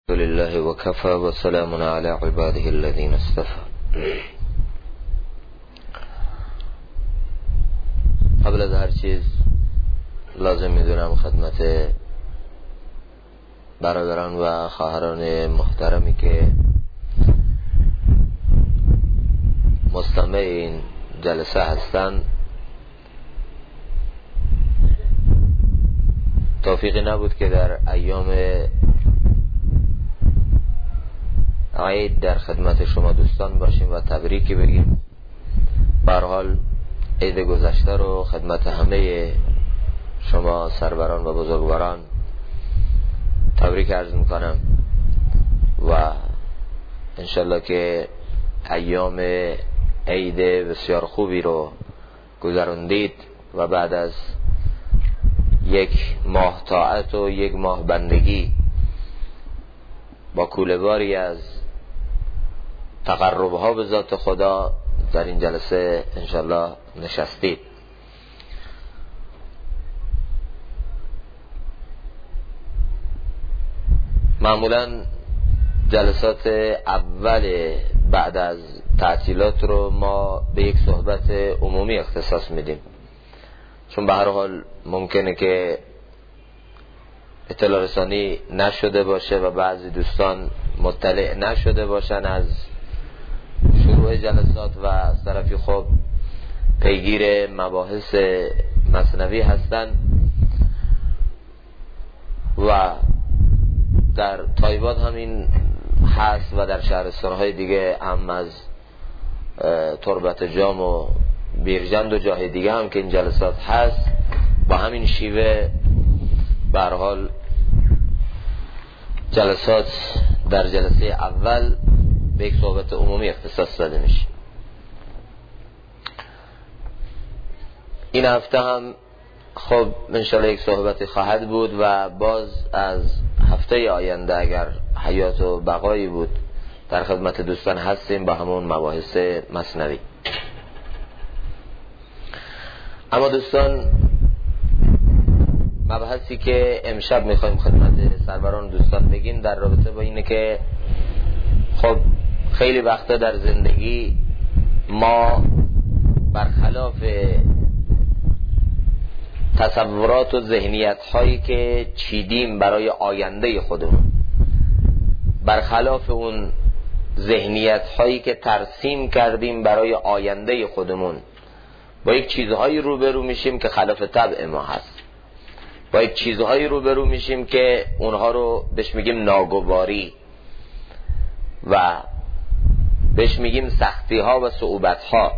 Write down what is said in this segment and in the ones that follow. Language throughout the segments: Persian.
لله وكفى وسلام على عباده الذين اصطفى. قبل از هر چیز لازم میدونم خدمت برادران و خواهران محترمی که مستمع این جلسه هستند توفیقی نبود که در ایام عید در خدمت شما دوستان باشیم و تبریکی بگیم. به هر حال عید گذشته رو خدمت همه شما سروران و بزرگواران تبریک عرض میکنم و انشالله که ایام عید بسیار خوبی رو گذراندید و بعد از یک ماه طاعت و یک ماه بندگی با کوله‌باری از تقربها به ذات خدا در این جلسه انشالله نشستید. معمولا جلسات اول بعد از تعطیلات رو ما به یک صحبت عمومی اختصاص میدیم، چون به هر حال ممکنه که اطلاع رسانی نشده باشه و بعضی دوستان مطلع نشده باشن از شروع جلسات و از طرفی خب پیگیر مباحث مثنوی هستن و در تایباد همین هست و در شهرستانهای دیگه هم از تربت جام و بیرجند و جاهای دیگه هم که این جلسات هست با همین شیوه به هر حال جلسات در جلسه اول به یک صحبت عمومی اختصاص داده میشه. این هفته هم خب انشاءالله یک صحبتی خواهد بود و باز از هفته آینده اگر حیات و بقایی بود در خدمت دوستان هستیم با همون مباحث مثنوی. اما دوستان مبحثی که امشب میخوایم خدمت سروران دوستان بگیم در رابطه با اینه که خب خیلی وقتا در زندگی ما برخلاف تصورات و ذهنیت هایی که چیدیم برای آینده خودمون، برخلاف اون ذهنیت هایی که ترسیم کردیم برای آینده خودمون، با یک چیزهایی روبرو میشیم که خلاف طبع ما هست، با یک چیزهایی روبرو میشیم که اونها رو بهش میگیم ناگواری و بهش میگیم سختی ها و صعوبت ها.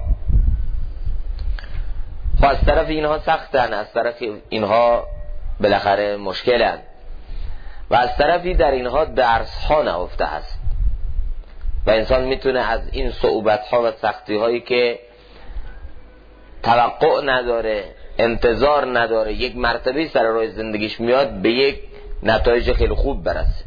خب از طرف اینها سختن، از طرف اینها بالاخره مشکلن و از طرفی در اینها درس ها نهفته هست و انسان میتونه از این صعوبت ها و سختی هایی که توقع نداره، انتظار نداره، یک مرتبه سر راه زندگیش میاد به یک نتایج خیلی خوب برسه.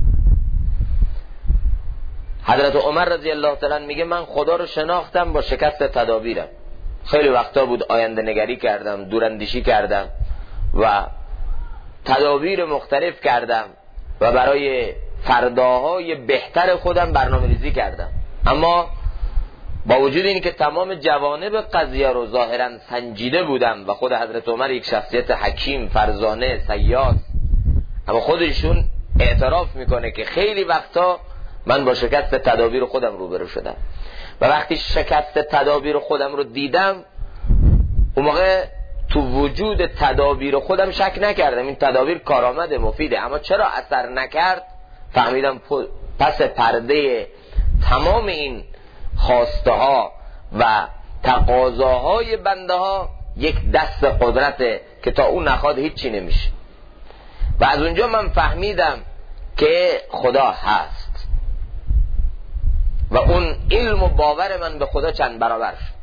حضرت عمر رضی الله تعالی میگه من خدا رو شناختم با شکست تدابیرم. خیلی وقتا بود آینده نگری کردم، دوراندیشی کردم و تدابیر مختلف کردم و برای فرداهای بهتر خودم برنامه‌ریزی کردم، اما با وجود این که تمام جوانب قضیه رو ظاهرا سنجیده بودم و خود حضرت عمر یک شخصیت حکیم، فرزانه، سیاس، اما خودشون اعتراف میکنه که خیلی وقتا من با شکست تدابیر خودم روبرو شدم و وقتی شکست تدابیر خودم رو دیدم اون موقع تو وجود تدابیر خودم شک نکردم، این تدابیر کارآمد مفیده، اما چرا اثر نکرد فهمیدم پس پرده تمام این خواسته ها و تقاضاهای بنده ها یک دست قدرته که تا اون نخواد هیچی نمیشه و از اونجا من فهمیدم که خدا هست و اون علم و باور من به خدا چند برابر شد.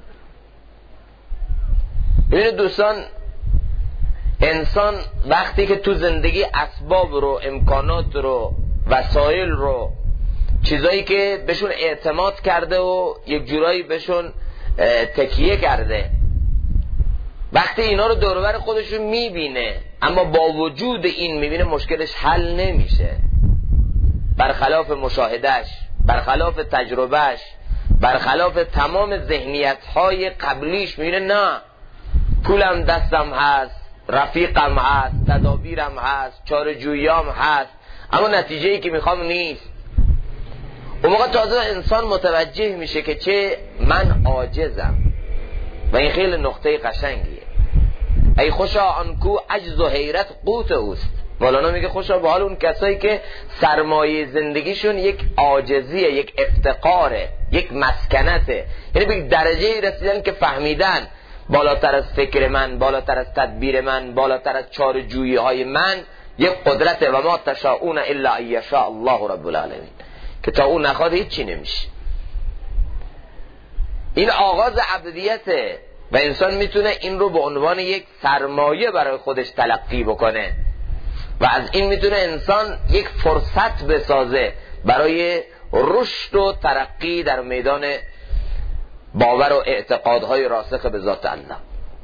ببینید دوستان، انسان وقتی که تو زندگی اسباب رو، امکانات رو، وسایل رو، چیزایی که بهشون اعتماد کرده و یک جورایی بهشون تکیه کرده، وقتی اینا رو دور و بر خودشون میبینه اما با وجود این میبینه مشکلش حل نمیشه، برخلاف مشاهدهش، برخلاف تجربهش، برخلاف تمام ذهنیت‌های قبلیش میبینه نه، پولم دستم هست، رفیقم هست، تدابیرم هست، چاره‌جوییام هست، اما نتیجه‌ای که میخوام نیست. اون موقع تازه انسان متوجه میشه که چه من عاجزم. و این خیلی نقطه قشنگیه. ای خوشا آنکو عجز و حیرت قوت اوست. مولانا میگه خوشا به حال اون کسایی که سرمایه زندگیشون یک عاجزیه، یک افتقاره، یک مسکنته. یعنی به درجه رسیدن که فهمیدن بالاتر از فکر من، بالاتر از تدبیر من، بالاتر از چاره‌جویی های من یک قدرته. و ما تشاءون الا ان یشاء الله رب العالمین، که تا اون نخواد هیچی نمیشه. این آغاز عبدیته و انسان میتونه این رو به عنوان یک سرمایه برای خودش تلقی بکنه و از این میتونه انسان یک فرصت بسازه برای رشد و ترقی در میدان باور و اعتقادهای راسخ به ذات الله.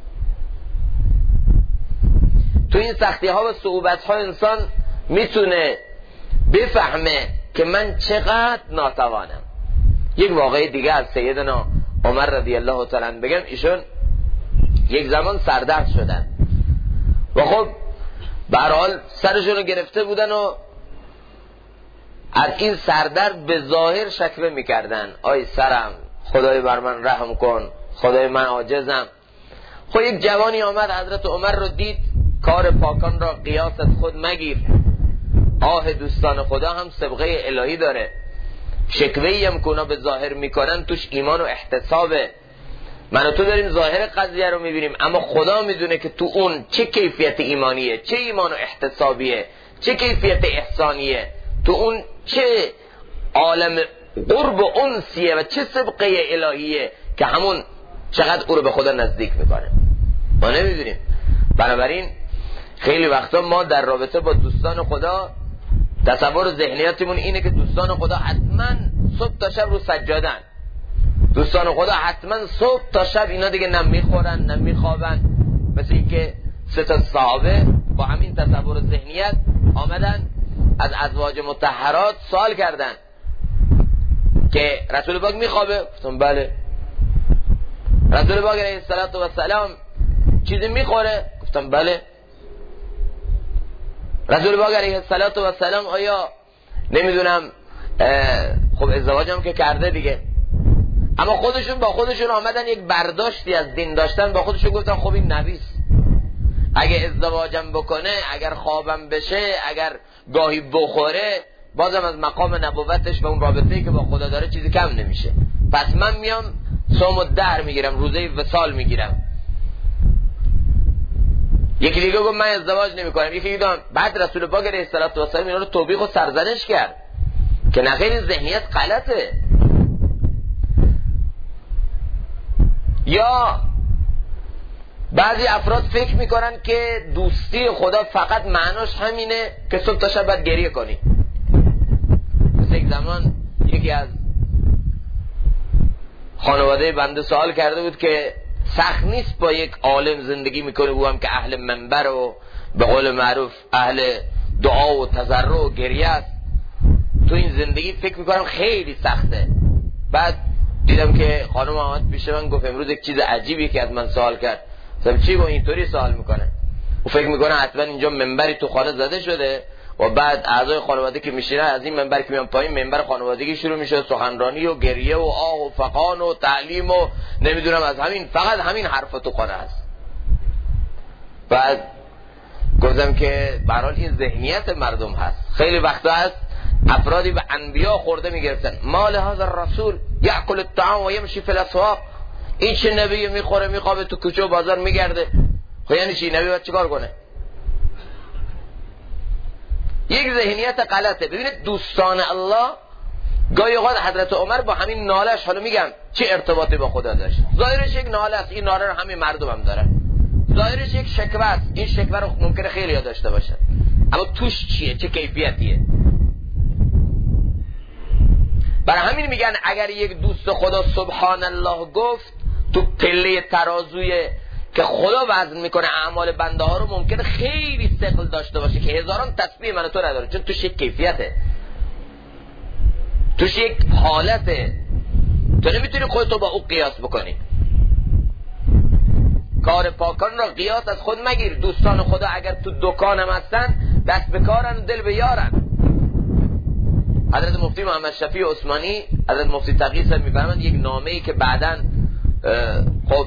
تو این سختی ها و صعوبت ها انسان میتونه بفهمه که من چقدر ناتوانم. یک واقعه دیگه از سیدنا عمر رضی الله تعالی عنه بگم. ایشون یک زمان سردرد شدن و خب به هر حال سرشون رو گرفته بودن و از این سردرد به ظاهر شکوه میکردن، آی سرم، خدای بر من رحم کن، خدای من عاجزم. خب یک جوانی آمد حضرت عمر رو دید، کار پاکان را قیاس از خود مگیر، آه دوستان خدا هم سبقه الهی داره، شکوهی هم که اونا به ظاهر میکنن توش ایمان و احتسابه. من و تو داریم ظاهر قضیه رو میبینیم، اما خدا میدونه که تو اون چه کیفیت ایمانیه، چه ایمان و احتسابیه، چه کیفیت احسانیه، تو اون چه عالم قرب و انسیه و چه سبقه الهیه که همون چقدر او رو به خدا نزدیک میکنه. ما نمیدونیم. بنابراین خیلی وقتا ما در رابطه با دوستان خدا تصور و ذهنیتمون اینه که دوستان خدا حتما صبح تا شب رو سجادن، دوستان خدا حتما صبح تا شب اینا دیگه نه میخورن نه میخوابن. مثل این که 3 صحابه با همین تصور و ذهنیت آمدن از ازواج مطهرات سوال کردن که رسول پاک میخوابه؟ گفتم بله. رسول پاک علیه السلام چیزی میخوره؟ گفتم بله. رسول پاک علیه السلام آیا نمیدونم خب ازدواج هم که کرده دیگه، اما خودشون با خودشون آمدن یک برداشتی از دین داشتن، با خودشون گفتن خب این نبیست، اگه ازدواجم بکنه، اگر خوابم بشه، اگر گاهی بخوره، بازم از مقام نبوتش و اون رابطه‌ای که با خدا داره چیزی کم نمیشه. پس من میام صوم الدهر میگیرم، روزه وصال میگیرم. یکی دیگه گفت من ازدواج نمیکنم. یکی دیگه بعد رسول پاک علیه السلام اینا رو توبیخ و سرزنش کرد که نه خیلی ذهنیت غلطه. یا بعضی افراد فکر میکنن که دوستی خدا فقط معناش همینه که صبح تا شب باید گریه کنی. مثل یک زمان یکی از خانواده بنده سوال کرده بود که سخت نیست با یک عالم زندگی میکنه او هم که اهل منبر و به قول معروف اهل دعا و تضرع و گریه است، تو این زندگی فکر میکنم خیلی سخته. بعد دیدم که خانم آمد پیش من گفت امروز یک چیز عجیبی که از من سوال کرد. گفتم چی؟ با اینطوری سوال میکنه و فکر میکنه حتما اینجا منبری تو خانه زده شده و بعد اعضای خانواده که میشینن از این منبر که میان پایین منبر خانوادگی شروع میشه، سخنرانی و گریه و آه و فقان و تعلیم و نمیدونم از همین، فقط همین حرفا تو خانه هست. بعد گفتم که به هر حال این ذهنیت مردم هست. خیلی وقتا هست افرادی به انبیا خورده میگرفتن، مال هذا الرسول یاکل الطعام و یمشی فی الاسواق، این چه نبی میخوره میخوابه تو کوچه و بازار میگرده؟ خب یعنی چی؟ نبی باید چیکار کنه؟ یک ذهنیت غلطه. ببینید دوستان الله گاهی اوقات حضرت عمر با همین نالش، حالا میگم چه ارتباطی با خدا داشت، ظاهرش یک ناله است، این ناله رو همین مردم هم دارن، ظاهرش یک شکوه است، این شکوه رو ممکنه خیلی ها داشته باشن، اما توش چیه؟ چه کیفیتیه؟ برای همین میگن اگر یک دوست خدا سبحان الله گفت، تو پله ترازوی که خدا وزن میکنه اعمال بنده ها رو ممکنه خیلی ثقل داشته باشه که هزاران تسبیح من تو نداره، چون توش یک کیفیته. توش یک حالته، تو نمیتونی خودتو با او قیاس بکنی. کار پاکان را قیاس از خود مگیر. دوستان خدا اگر تو دکانم هستن دست به کارن و دل به یارن. حضرت مفتی محمد شفیع عثمانی، حضرت مفتی تقی صاحب میفرمایند یک نامه‌ای که بعداً خب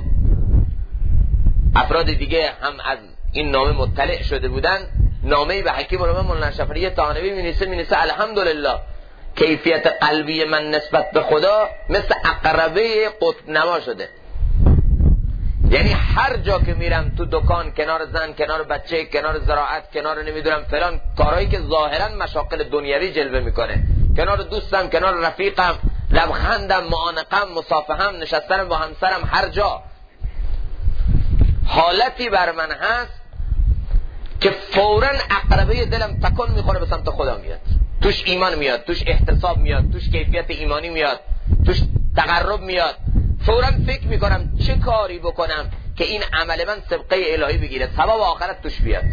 افراد دیگه هم از این نامه مطلع شده بودن، نامه‌ای به حکیم علما مولانا شفیعی طحاوی می‌نویسه الحمدلله کیفیت قلبی من نسبت به خدا مثل عقربه قطب نما شده. یعنی هر جا که میرم تو دکان، کنار زن، کنار بچه، کنار زراعت، کنار نمیدونم فلان کارهایی که ظاهرا مشاغل دنیوی جلوه میکنه، کنار دوستم، کنار رفیقم، لبخندم، معانقم، مصافحم، نشستنم با همسرم، هر جا حالتی بر من هست که فوراً عقربه دلم تکون میخوره به سمت خدا میاد. توش ایمان میاد، توش احتساب میاد، توش کیفیت ایمانی میاد، توش تقرب میاد. فوراً فکر میکنم چه کاری بکنم که این عمل من سبقه الهی بگیره، ثواب آخرت توش بیاد.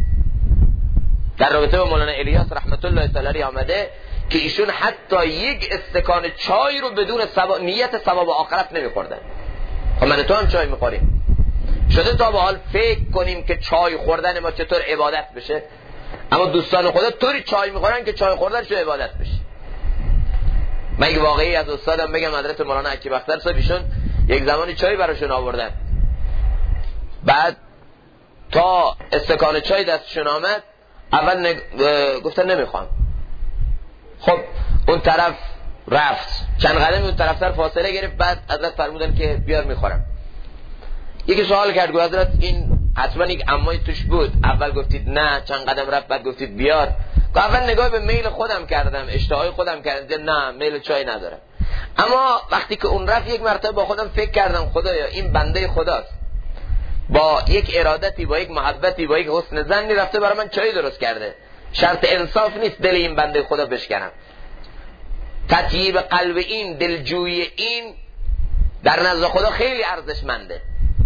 در رابطه با مولانا الیاس رحمت الله تعالی علیه آمده که ایشون حتی یک استکان چای رو بدون نیت ثواب آخرت نمیخوردن. خب من تو هم چای میخوریم، شده تا به حال فکر کنیم که چای خوردن ما چطور عبادت بشه؟ اما دوستان خدا طوری چای میخورن که چای خوردنش عبادت بشه. من یک واقعی از استادم بگم، حضرت مولانا حکیم اختر صاحب ایشون یک زمانی چای براشون آوردن، بعد تا استکان چای دستشون آمد اول گفتن نمیخوام. خب اون طرف رفت، چند قدم اون طرف تر فاصله گرفت، بعد حضرت فرمودن که بیار میخورم. یکی سوال کرد، گفت حضرت این حتما یک عمای توش بود، اول گفتید نه، چند قدم رفت بعد گفتید بیار. گفت اول نگاه به میل خودم کردم، اشتهای خودم کردم، نه میل چای ندارم. اما وقتی که اون رفت یک مرتبه با خودم فکر کردم خدایا این بنده خداست، با یک ارادتی، با یک محبتی، با یک حسن ظنی رفته برای من چای درست کرده. شرط انصاف نیست دل این بنده خدا بشکنم. تطیب قلب این، دلجویی این در نزد خدا خیلی ارزشمنده.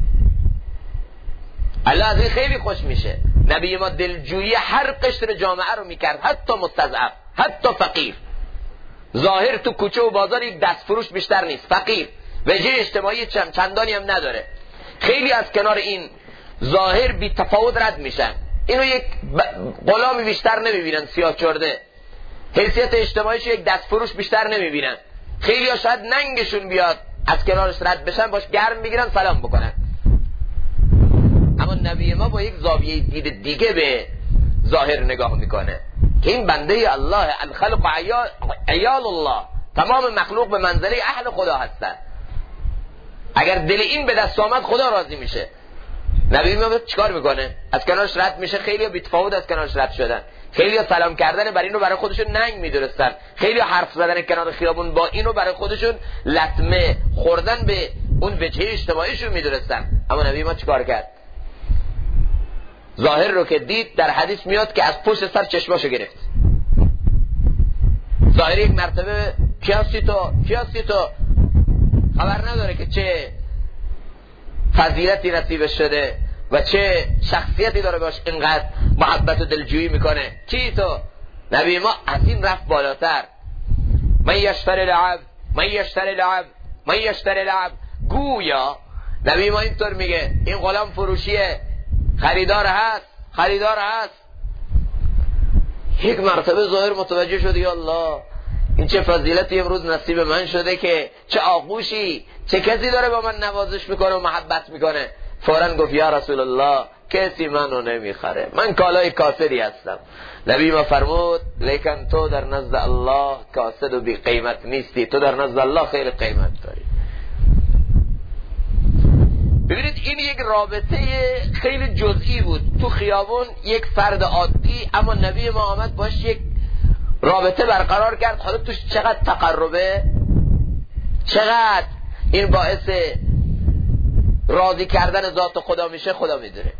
الله از این خیلی خوش میشه. نبی ما دلجویی هر قشر جامعه رو میکرد، حتی مستضعف، حتی فقیر. ظاهر تو کوچه و بازار یک دست فروش بیشتر نیست، فقیر، وجه اجتماعی چندانی هم نداره. خیلی از کنار این ظاهر بی تفاوت رد میشن، اینو یک غلامی بیشتر نمیبینن، سیاه چرده، حیثیت اجتماعیش یک دست فروش بیشتر نمیبینن. خیلی ها شاید ننگشون بیاد از کنارش رد بشن، باش گرم بگیرن، سلام بکنن. اما نبی ما با یک زاویه دید دیگه به ظاهر نگاه میکنه که این بنده الله، الخلق عیال الله، تمام مخلوق به منزله اهل خدا هستن. اگر دل این به دست آمد خدا راضی میشه. نبی ما چیکار میکنه؟ از کنارش رد میشه. خیلی ها بی‌تفاوت از کنارش رد شدن، خیلی ها سلام کردن بر اینو برای خودشون ننگ میدونستن، خیلی ها حرف زدن کنار خیابون با اینو برای خودشون لطمه خوردن به اون وجه اجتماعیشون میدونستن. اما نبی ما چیکار کرد؟ ظاهر رو که دید، در حدیث میاد که از پشت سر چشماشو گرفت. ظاهر یک مرتبه کیاستی تو خبر نداره که چه فضیلتی نصیبش شده و چه شخصیتی داره، باش اینقدر محبت و دلجویی میکنه. کی تو؟ نبی ما از این رفت بالاتر. من یشتری لعب. گویا نبی ما اینطور میگه این غلام فروشیه، خریدار هست. یک مرتبه ظاهر متوجه شد، یا الله این چه فضیلتی امروز نصیب من شده که چه آغوشی، چه کسی داره با من نوازش میکنه و محبت میکنه. فوراً گفت یا رسول الله کسی منو نمیخره، من کالای کاسدی هستم. نبی ما فرمود لیکن تو در نزد الله کاسد و بی قیمت نیستی، تو در نزد الله خیلی قیمت داری. ببینید این یک رابطه خیلی جزئی بود تو خیابون، یک فرد عادی، اما نبی ما آمد باش یک رابطه برقرار کرد. حالا توش چقدر تقربه، چقدر این باعث راضی کردن ذات خدا میشه، خدا میدونه.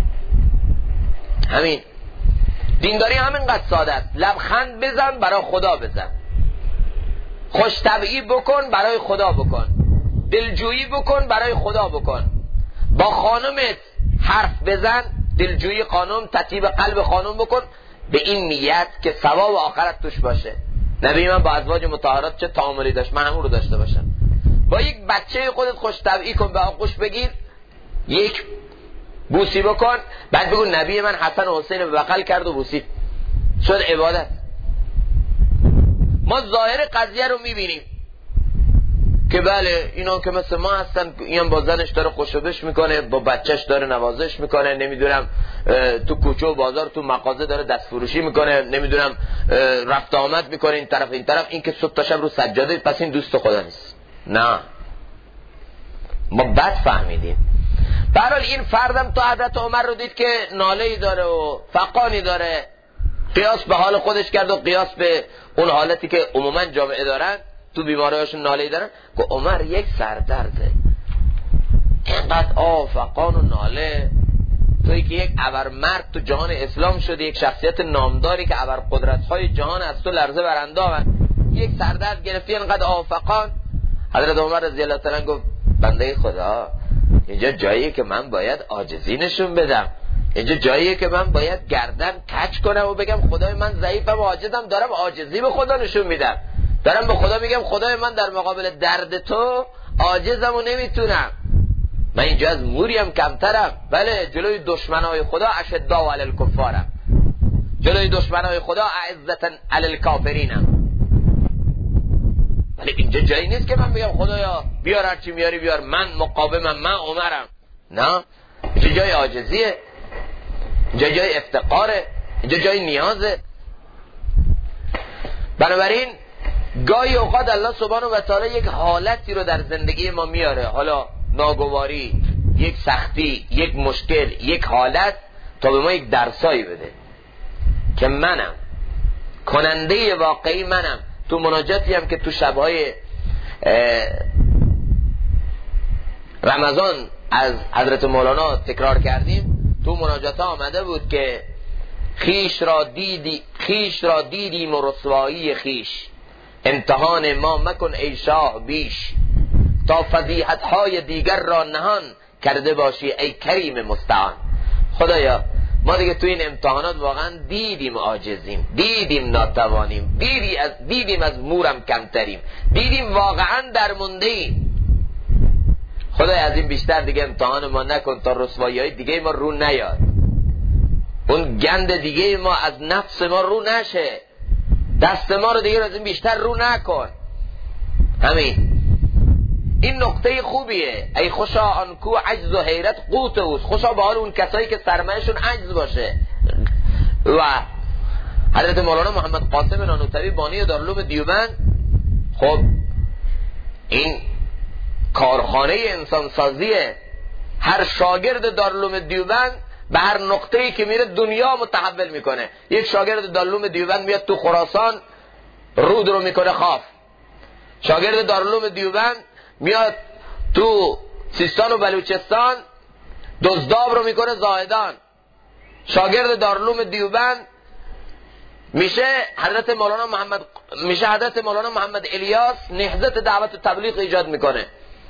همین دینداری همینقدر ساده است. لبخند بزن برای خدا بزن، خوش طبعی بکن برای خدا بکن، دلجویی بکن برای خدا بکن. با خانمت حرف بزن، دلجویی خانم، تطیب قلب خانم بکن، به این نیت که ثواب آخرت توش باشه. نبی من با ازواج مطهرات چه تعاملی داشت، من همون رو داشته باشم. با یک بچه خودت خوش طبعی کن، به آغوش بگیر، یک بوسی بکن، بعد بگو نبی من حسن و حسین به بغل کرد و بوسید، شد عبادت. ما ظاهر قضیه رو میبینیم که بله اینا که مثل ما هستن، این با زنش داره خوشبش میکنه، با بچهش داره نوازش میکنه، نمیدونم تو کوچه و بازار تو مغازه داره دست فروشی میکنه، نمیدونم رفت آمد میکنه این طرف این طرف، این که صبح تا شب رو سجاده، پس این دوست خدا نیست. نه، ما بد فهمیدیم. برحال این فردم تو حضرت عمر رو دید که ناله‌ای داره و فقانی داره، قیاس به حال خودش کرد و قیاس به اون حالتی که عموما جامعه دارن، تو بیماریاشون ناله‌ای دارن، که عمر یک سردرده، اینقدر فقان و ناله، تویی که یک ابرمرد تو جهان اسلام شده، یک شخصیت نامداری که ابرقدرت‌های جهان از تو لرزه براندازن، یک سردرد گرفتی اینقدر فقان. حضرت عمر رضی الله تعالی عنه گفت بنده خدا، اینجا جاییه که من باید عاجزی نشون بدم، اینجا جاییه که من باید گردن کج کنم و بگم خدای من ضعیفم و عاجزم، دارم عاجزی به خدا نشون میدم، دارم به خدا میگم خدای من در مقابل درد تو عاجزم و نمیتونم، من اینجا از موریم کمترم. بله، جلوی دشمنای خدا اشداء علی الکفارم، جلوی دشمنای خدا اعزة علی الکافرینم. ولی اینجا جایی نیست که من بگم خدایا بیار هرچی میاری بیار، من مقاومم، من عمرم. نه، اینجا جای عاجزیه، اینجا جای افتقاره، اینجا جای نیازه. بنابراین گاهی اوقات الله سبحانه و تعالی یک حالتی رو در زندگی ما میاره، حالا ناگواری، یک سختی، یک مشکل، یک حالت، تا به ما یک درسایی بده که منم کننده واقعی، منم. تو مناجاتی هم که تو شبهای رمضان از حضرت مولانا تکرار کردیم، تو مناجات ها آمده بود که خیش را دیدیم و رسوایی خیش، امتحان ما مکن ای شاه بیش، تا فضیحت های دیگر را نهان کرده باشی ای کریم مستعان. خدایا ما دیگه تو این امتحانات واقعا دیدیم عاجزیم، دیدیم ناتوانیم، دیدیم از مورم کمتریم، دیدیم واقعا درمونده ایم. خدای از این بیشتر دیگه امتحان ما نکن تا رسوایی های دیگه ما رو نیاد، اون گند دیگه ما از نفس ما رو نشه، دست ما رو دیگه از این بیشتر رو نکن. همین این نقطه خوبیه. ای خوشا آن کو عجز و حیرت قوت اوست، خوشا به حال اون کسایی که سرمایه‌شون عجز باشه. و حضرت مولانا محمد قاسم نانوتوی بانی دارالعلوم دیوبند، خب این کارخانه انسانسازیه، هر شاگرد دارالعلوم دیوبند به هر نقطه‌ای که میره دنیا متحول میکنه. یک شاگرد دارالعلوم دیوبند میاد تو خراسان رود رو میکنه خاف، شاگرد دارالعلوم دیوبند میاد تو سیستان و بلوچستان دزداب رو میکنه زاهدان، شاگرد دارالعلوم دیوبند میشه حضرت مولانا محمد الیاس نهضت دعوت و تبلیغ ایجاد میکنه،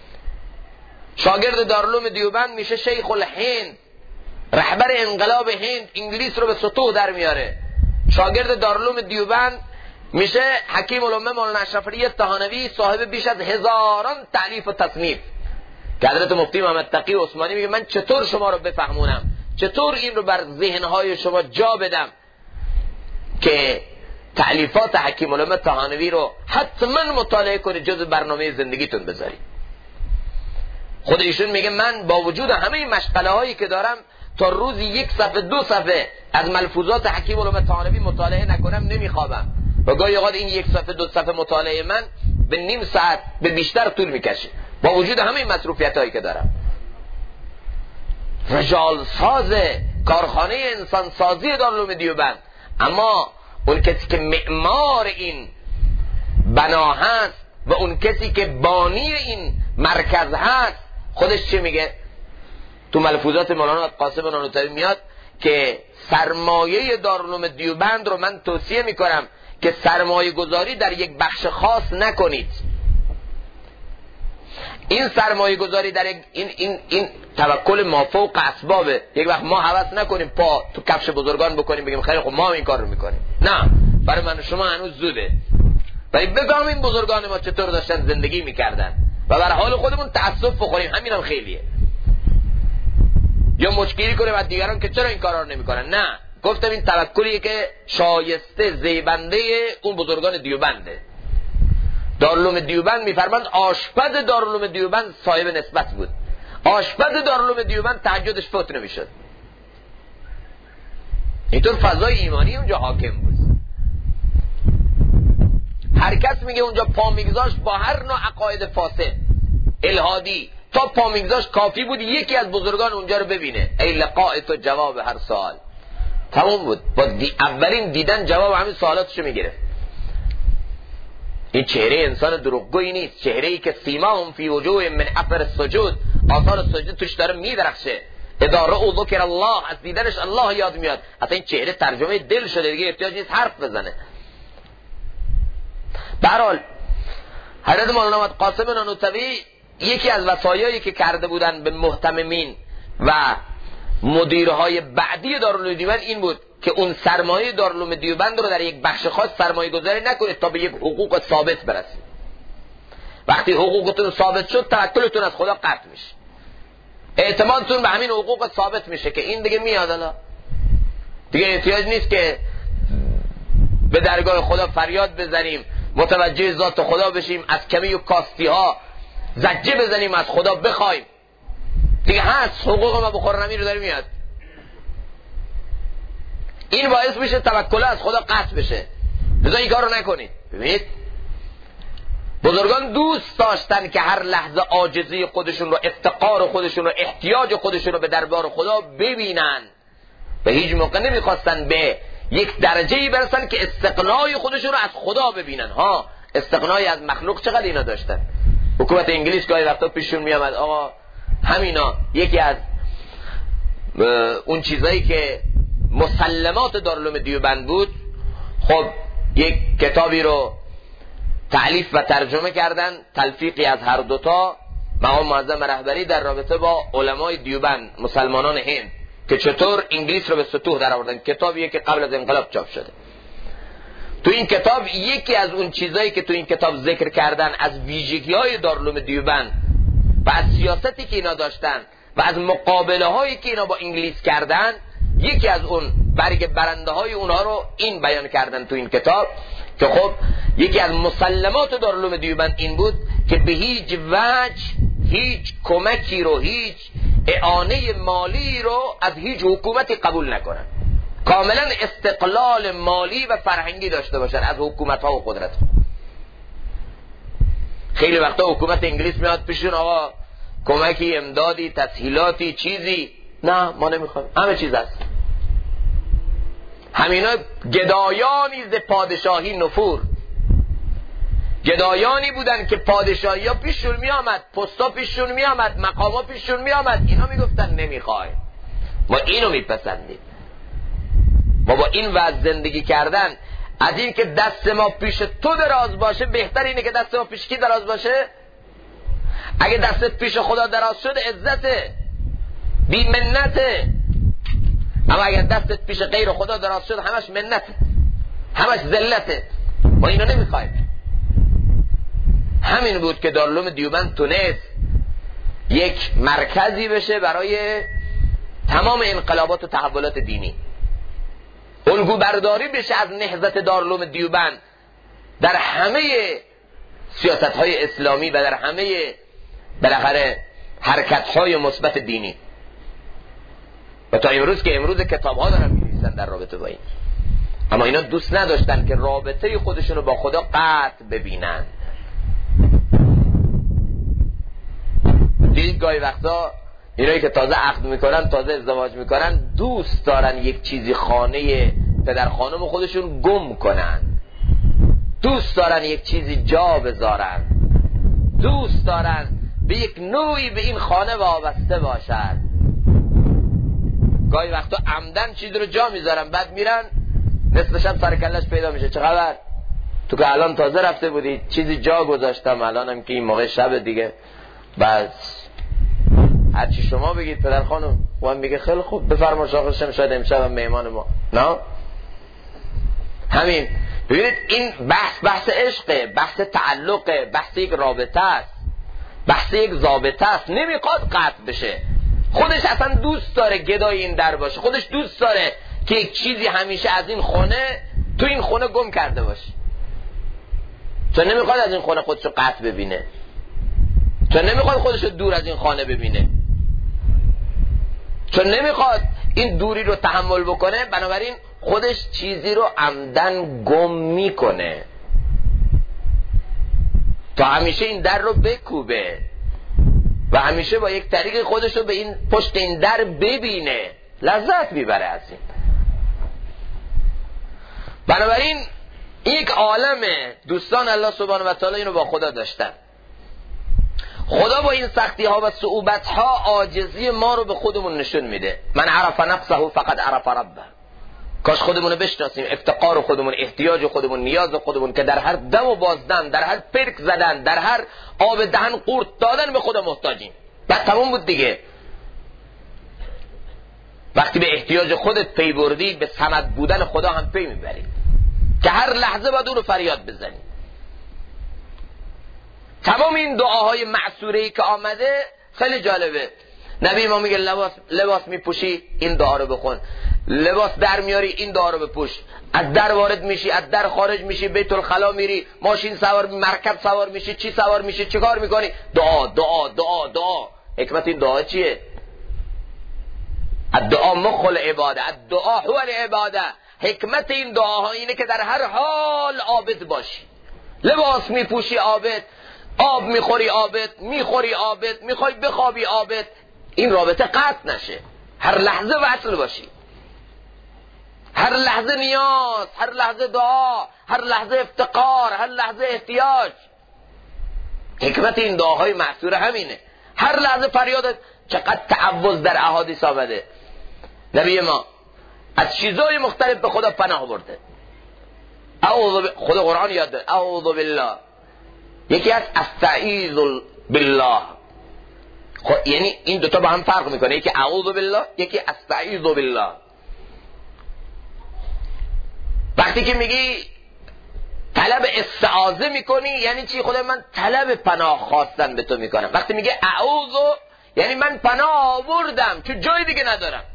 شاگرد دارالعلوم دیوبند میشه شیخ الهند، رهبر انقلاب هند، انگلیس رو به سطوح در میاره، شاگرد دارالعلوم دیوبند میشه حکیم الامه مولانا اشرف علی طحانوی، صاحب بیش از 1000 تالیف و تصنیف، که حضرت مفتی محمد تقی عثمانی میگه من چطور شما رو بفهمونم، چطور این رو بر ذهنهای شما جا بدم که تالیفات حکیم الامه طحانوی رو حتما مطالعه کنید، جز برنامه زندگیتون بذارید. خود ایشون میگه من با وجود همه مشغله هایی که دارم تا روزی 1 صفحه 2 صفحه از ملفوظات حکیم الامه طحانوی مطالعه نکنم نمیخوابم، و گاهی اوقات این 1 صفحه 2 صفحه مطالعه من به نیم ساعت به بیشتر طول میکشه با وجود همه مصروفیت هایی که دارم. رجال ساز کارخانه انسان سازی دارالعلوم دیوبند، اما اون کسی که معمار این بنا هست و اون کسی که بانی این مرکز هست خودش چی میگه؟ تو ملفوظات مولانا قاسم نانوتوی میاد که سرمایه دارالعلوم دیوبند رو من توصیه میکنم که سرمایه گذاری در یک بخش خاص نکنید. این سرمایه گذاری در این توکل مافوق اسبابه. یک وقت ما هوس نکنیم پا تو کفش بزرگان بکنیم بگیم خیلی خب ما این کار رو میکنیم. نه، برای من شما هنوز زوده. ولی بگم این بزرگان ما چطور داشتن زندگی میکردن و بر حال خودمون تأسف بخوریم. همین هم خیلیه. یا مشکلی کنیم از دیگران که چرا این کارا رو نمیکنن. نه، گفتم این توکلیه که شایسته زیبنده اون بزرگان دیوبنده. دارالعلوم دیوبند میفرماند آشپز دارالعلوم دیوبند صاحب نسبت بود. آشپز دارالعلوم دیوبند تهجدش فوت نمیشد. اینطور فضای ایمانی اونجا حاکم بود. هر کس میگه اونجا پا میگذاشت با هر نوع عقاید فاسد الهادی تا پا میگذاشت کافی بود یکی از بزرگان اونجا رو ببینه. ای لقاء تو جواب هر سوال. تموم بود. با اولین دیدن جواب همین سوالاتشو میگرفت. این چهره انسان دروغگویی نیست. چهره‌ای که سیماهم فی وجوه من اثر السجود، آثار سجود توش داره میدرخشه. اذا رأوا ذکر الله، از دیدنش الله یاد میاد. اصلا این چهره ترجمه دل شده دیگه، احتیاج نیست حرف بزنه. به هر حال حضرت مولانا محمد قاسم نانوتوی یکی از وصایایی که کرده بودن به محتممین و مدیرهای بعدی دارالعلوم دیوبند این بود که اون سرمایه دارالعلوم دیوبند رو در یک بخش خاص سرمایه گذاری نکنید تا به یک حقوق ثابت برسید. وقتی حقوقتون ثابت شد توکلتون از خدا قطع میشه، اعتمادتون به همین حقوق ثابت میشه که این دیگه میاد. حالا دیگه احتیاج نیست که به درگاه خدا فریاد بزنیم، متوجه ذات خدا بشیم، از کمی و کاستی ها زجه بزنیم، از خدا بخوایم. دیگه هست حقوق ما بخورن همین رو داره میاد. این باعث میشه توکل از خدا قطع بشه. لذا این کار رو نکنید. ببینید بزرگان دوست داشتن که هر لحظه عاجزی خودشون رو، افتقار خودشون رو، احتیاج خودشون رو به دربار خدا ببینن. به هیچ موقع نمیخواستن به یک درجه‌ای برسن که استغنای خودشون رو از خدا ببینن. ها، استغنای از مخلوق چقدر اینا داشتن. حکومت انگلیس گاهی وقتا پیشون میامد آقا همینا یکی از اون چیزایی که مسلمات دارالعلوم دیوبند بود، خب یک کتابی رو تألیف و ترجمه کردن، تلفیقی از هر دوتا مقام معظم رهبری در رابطه با علمای دیوبند مسلمانان هند که چطور انگلیس رو به سطوح در آوردن. کتابیه که قبل از انقلاب چاپ شده. تو این کتاب یکی از اون چیزایی که تو این کتاب ذکر کردن از ویژگی‌های دارالعلوم دیوبند و از سیاستی که اینا داشتن و از مقابله هایی که اینا با انگلیس کردن، یکی از اون برگ برنده های اونها رو این بیان کردن تو این کتاب که خب یکی از مسلمات دارالعلوم دیوبند این بود که به هیچ وجه هیچ کمکی رو، هیچ اعانه مالی رو از هیچ حکومتی قبول نکنن. کاملا استقلال مالی و فرهنگی داشته باشن از حکومت ها و قدرت. خیلی وقتا حکومت انگلیس میاد پیشون آقا کمکی، امدادی، تسهیلاتی، چیزی، نه ما نمیخوایم، همه چیز هست. همینا گدایانی ز پادشاهی نفور، گدایانی بودن که پادشاهی ها پیششون میامد، پستا پیششون میامد، مقام ها پیششون میامد، اینا میگفتن نمیخوایم، ما اینو میپسندیم. ما با این وضع زندگی کردن از این که دست ما پیش تو دراز باشه بهتر اینه که دست ما پیش کی دراز باشه؟ اگه دستت پیش خدا دراز شد عزته، بی منته. اما اگه دستت پیش غیر خدا دراز شد همش منته، همش ذلته. ما اینو نمیخوایم. همین بود که دارالعلوم دیوبند تونست یک مرکزی بشه برای تمام انقلابات و تحولات دینی، الگو برداری بشه از نهضت دارالعلوم دیوبند در همه سیاست‌های اسلامی و در همه بالاخره حرکت‌های مثبت دینی. و تا امروز که امروز کتاب‌ها دارن می‌نویسن در رابطه با این. اما اینا دوست نداشتن که رابطه خودشونو با خدا قطع ببینن. دیدید گاهی وقتا اینایی که تازه عقد میکنن، تازه ازدواج میکنن، دوست دارن یک چیزی خانه پدر خانم خودشون گم کنن، دوست دارن یک چیزی جا بذارن، دوست دارن به یک نوعی به این خانه وابسته باشن. گاهی وقتا عمدن چیزی رو جا میذارن، بعد میرن نصف شب سر کلش پیدا میشه، چه خبر؟ تو که الان تازه رفته بودی چیزی جا گذاشتم، الانم که این موقع شب دیگه. بس هرچی شما بگید پدر خانم، و هم میگه خیلی خوب بفرما شاخصشم، شاید امشب هم مهمان ما. نه همین ببینید این بحث عشقه، بحث تعلقه، بحث یک رابطه است، بحث یک ضابطه است. نمیخواد قطع بشه. خودش اصلا دوست داره گدای این در باشه، خودش دوست داره که یک چیزی همیشه از این خونه تو این خونه گم کرده باشه، چون نمیخواد از این خونه خودشو قطع ببینه، چون نمیخواد خودشو دور از این خانه ببینه، چون نمیخواد این دوری رو تحمل بکنه. بنابراین خودش چیزی رو عمدن گم میکنه تا همیشه این در رو بکوبه و همیشه با یک طریق خودش رو به این پشت این در ببینه، لذت میبره از این. بنابراین یک عالمه دوستان الله سبحانه و تعالی اینو با خدا داشتن. خدا با این سختی ها و صعوبت ها عاجزی ما رو به خودمون نشون میده. من عرف نفسه فقد عرف ربه. کاش خودمون بشناسیم، افتقار خودمون، احتیاج خودمون، نیاز خودمون، که در هر دم و بازدم، در هر پرک زدن، در هر آب دهن قورت دادن به خدا محتاجیم. بعد تموم بود دیگه. وقتی به احتیاج خودت پی بردی، به صمد بودن خدا هم پی میبری که هر لحظه باید اون رو فریاد بزنی. تمام این دعاهای معصوره‌ای که آمده خیلی جالبه. نبی ما میگه لباس میپوشی این دعا رو بخون، لباس در میاری این دعا رو بپوش، از در وارد میشی، از در خارج میشی، بیت الخلا میری، ماشین سوار، مرکب سوار میشی، چی سوار میشی، چی کار میکنی؟ دعا دعا دعا دعا. حکمت این دعا چیه؟ الدعا مخ العباده، الدعا هو العباده. حکمت این دعاها اینه که در هر حال عابد باشی. لباس میپوشی عابد، آب میخوری عابد، میخوری عابد، میخوای بخوابی عابد. این رابطه قطع نشه، هر لحظه وصل باشی، هر لحظه نیاز، هر لحظه دعا، هر لحظه افتقار، هر لحظه احتیاج. حکمت این دعاهای معصوره همینه. هر لحظه فریادت. چقدر تعوذ در احادیث آمده. نبی ما از چیزهای مختلف به خدا پناه برده. خدا قرآن یاد داره اعوذ بالله، یکی از استعیذ بالله. یعنی این دوتا با هم فرق میکنه، یکی اعوذ بالله، یکی استعیذ بالله. وقتی که میگی طلب استعاذه میکنی یعنی چی؟ خدا من طلب پناه خواستن به تو میکنم. وقتی میگه اعوذ یعنی من پناه آوردم چون جای دیگه ندارم،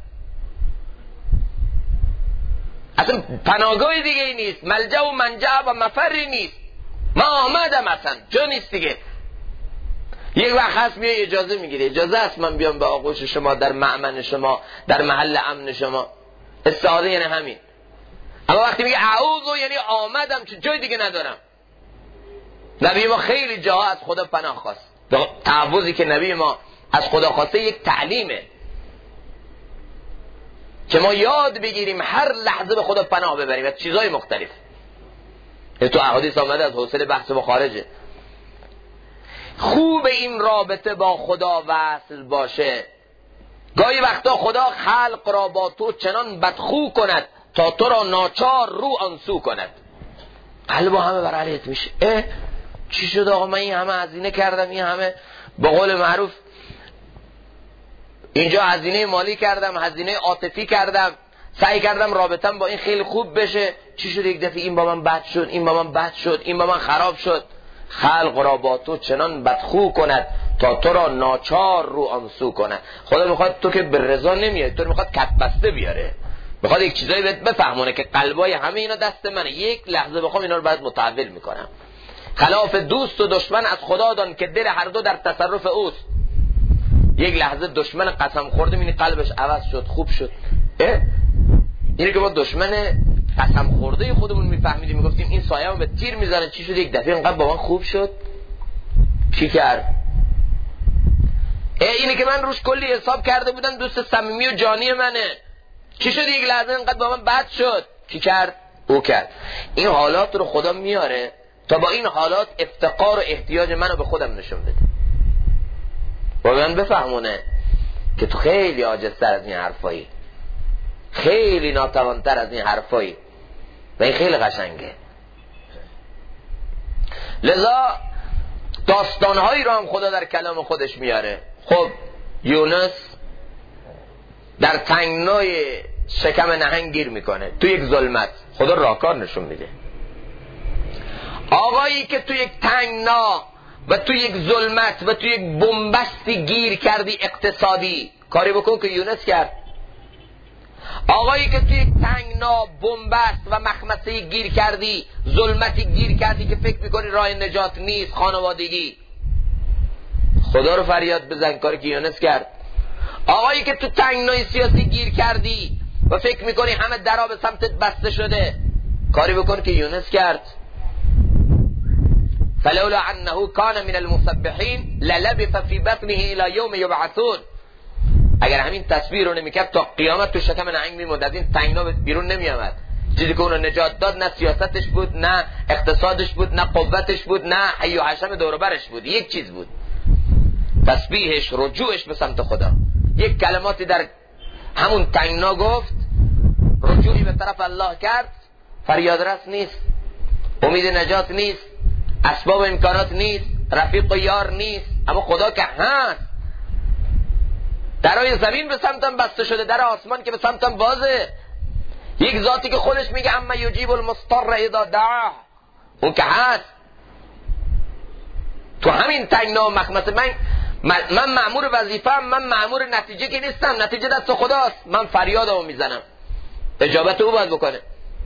اصلا پناهگاه دیگه ای نیست، ملجا و منجا و مفری نیست، من آمدم اصلا جا نیست دیگه. یک وقت هست میای اجازه میگیری، اجازه هست من بیام به آغوش شما، در مأمن شما، در محل امن شما. استعاذه یعنی همین. اما وقتی میگه اعوذ یعنی آمدم چون جای دیگه ندارم. نبی ما خیلی جاها از خدا پناه خواست. تعوذی که نبی ما از خدا خواسته یک تعلیمه که ما یاد بگیریم هر لحظه به خدا پناه ببریم از چیزهای مختلف. تو احادیث آمده از حوصله بحث با خارجه. خوب این رابطه با خدا وصل باشه. گاهی وقتا خدا خلق را با تو چنان بدخو کند تا تو را ناچار رو آنسو کند. قلب همه بر علیت میشه. چی شد آقا؟ من این همه هزینه کردم، این همه به قول معروف اینجا هزینه مالی کردم، هزینه عاطفی کردم، سعی کردم رابطم با این خیلی خوب بشه، چی شد یک دفعه این با من بد شد، این با من بد شد، این با من خراب شد. خلق را با تو چنان بدخو کند تا تو را ناچار رو آنسو کند. خدا میخواد تو که به رضا نمیاد، تو میخواد کت بسته بیاره، میخواد یک چیزایی بهت بفهمونه که قلبای همه اینا دست منه، یک لحظه بخوام اینا رو بعد متحول میکنم. خلاف دوست و دشمن از خدا دان که دل هر دو در تصرف اوست. یک لحظه دشمن قسم خورده میبینی قلبش عوض شد، خوب شد. اینه که ما دشمن قسم خورده خودمون میفهمیدیم، میگفتیم این سایه‌مو به تیر میزنه، چی شد یک دفعه اینقدر با من خوب شد؟ چی کرد؟ اینه که من روش کلی حساب کرده بودم، دوست صمیمی و جانی منه، چی شد یک لحظه اینقدر با من بد شد؟ چی کرد؟ او کرد. این حالات رو خدا میاره تا با این حالات افتقار و احتیاج منو به خودم نشون بده و من بفهمونه که تو خیلی عاجزتر از این حرفایی، خیلی ناتوانتر از این حرفایی و این خیلی قشنگه. لذا داستانهایی رو هم خدا در کلام خودش میاره. خب یونس در تنگنای شکم نهنگ گیر میکنه، تو یک ظلمت خدا راهکار نشون میده. آقایی که تو یک تنگنا و تو یک ظلمت و تو یک بنبستی گیر کردی اقتصادی، کاری بکن که یونس کرد. آقایی که تو یک تنگنا بنبست و مخمسه گیر کردی، ظلمتی گیر کردی که فکر میکنی راه نجات نیست، خانوادگی، خدا رو فریاد بزن، کاری که یونس کرد. آقایی که تو تنگنای سیاسی گیر کردی و فکر میکنی همه درا به سمتت بسته شده، کاری بکن که یونس کرد. فلولا انه کان من المسبحین للبث فی بطنه الی یوم یبعثون. اگر همین تصویر رو نمیکرد تا قیامت تو شکم نعیم میموند، از این تنگنا بیرون نمیامد. چیزی که اون رو نجات داد نه سیاستش بود، نه اقتصادش بود، نه قوتش بود، نه حی و حشم دور و برش بود، یک چیز بود، تسبیحش، رجوعش به سمت خدا. یک کلماتی در همون تنگنا گفت، رجوعی به طرف الله کرد، فریاد رس نیست، امید نجات نیست، اسباب امکانات نیست، رفیق و یار نیست، اما خدا که هست. درای زمین به سمتم بسته شده، در آسمان که به سمتم بازه. یک ذاتی که خودش میگه اما یجیب المضطر اذا دعاه، اون که هست. تو همین تنگنا مخمسه من مأمور وظیفه‌ام، من مأمور نتیجه که نیستم، نتیجه دست خداست. من فریادمو میزنم، اجابت او باید بکنه.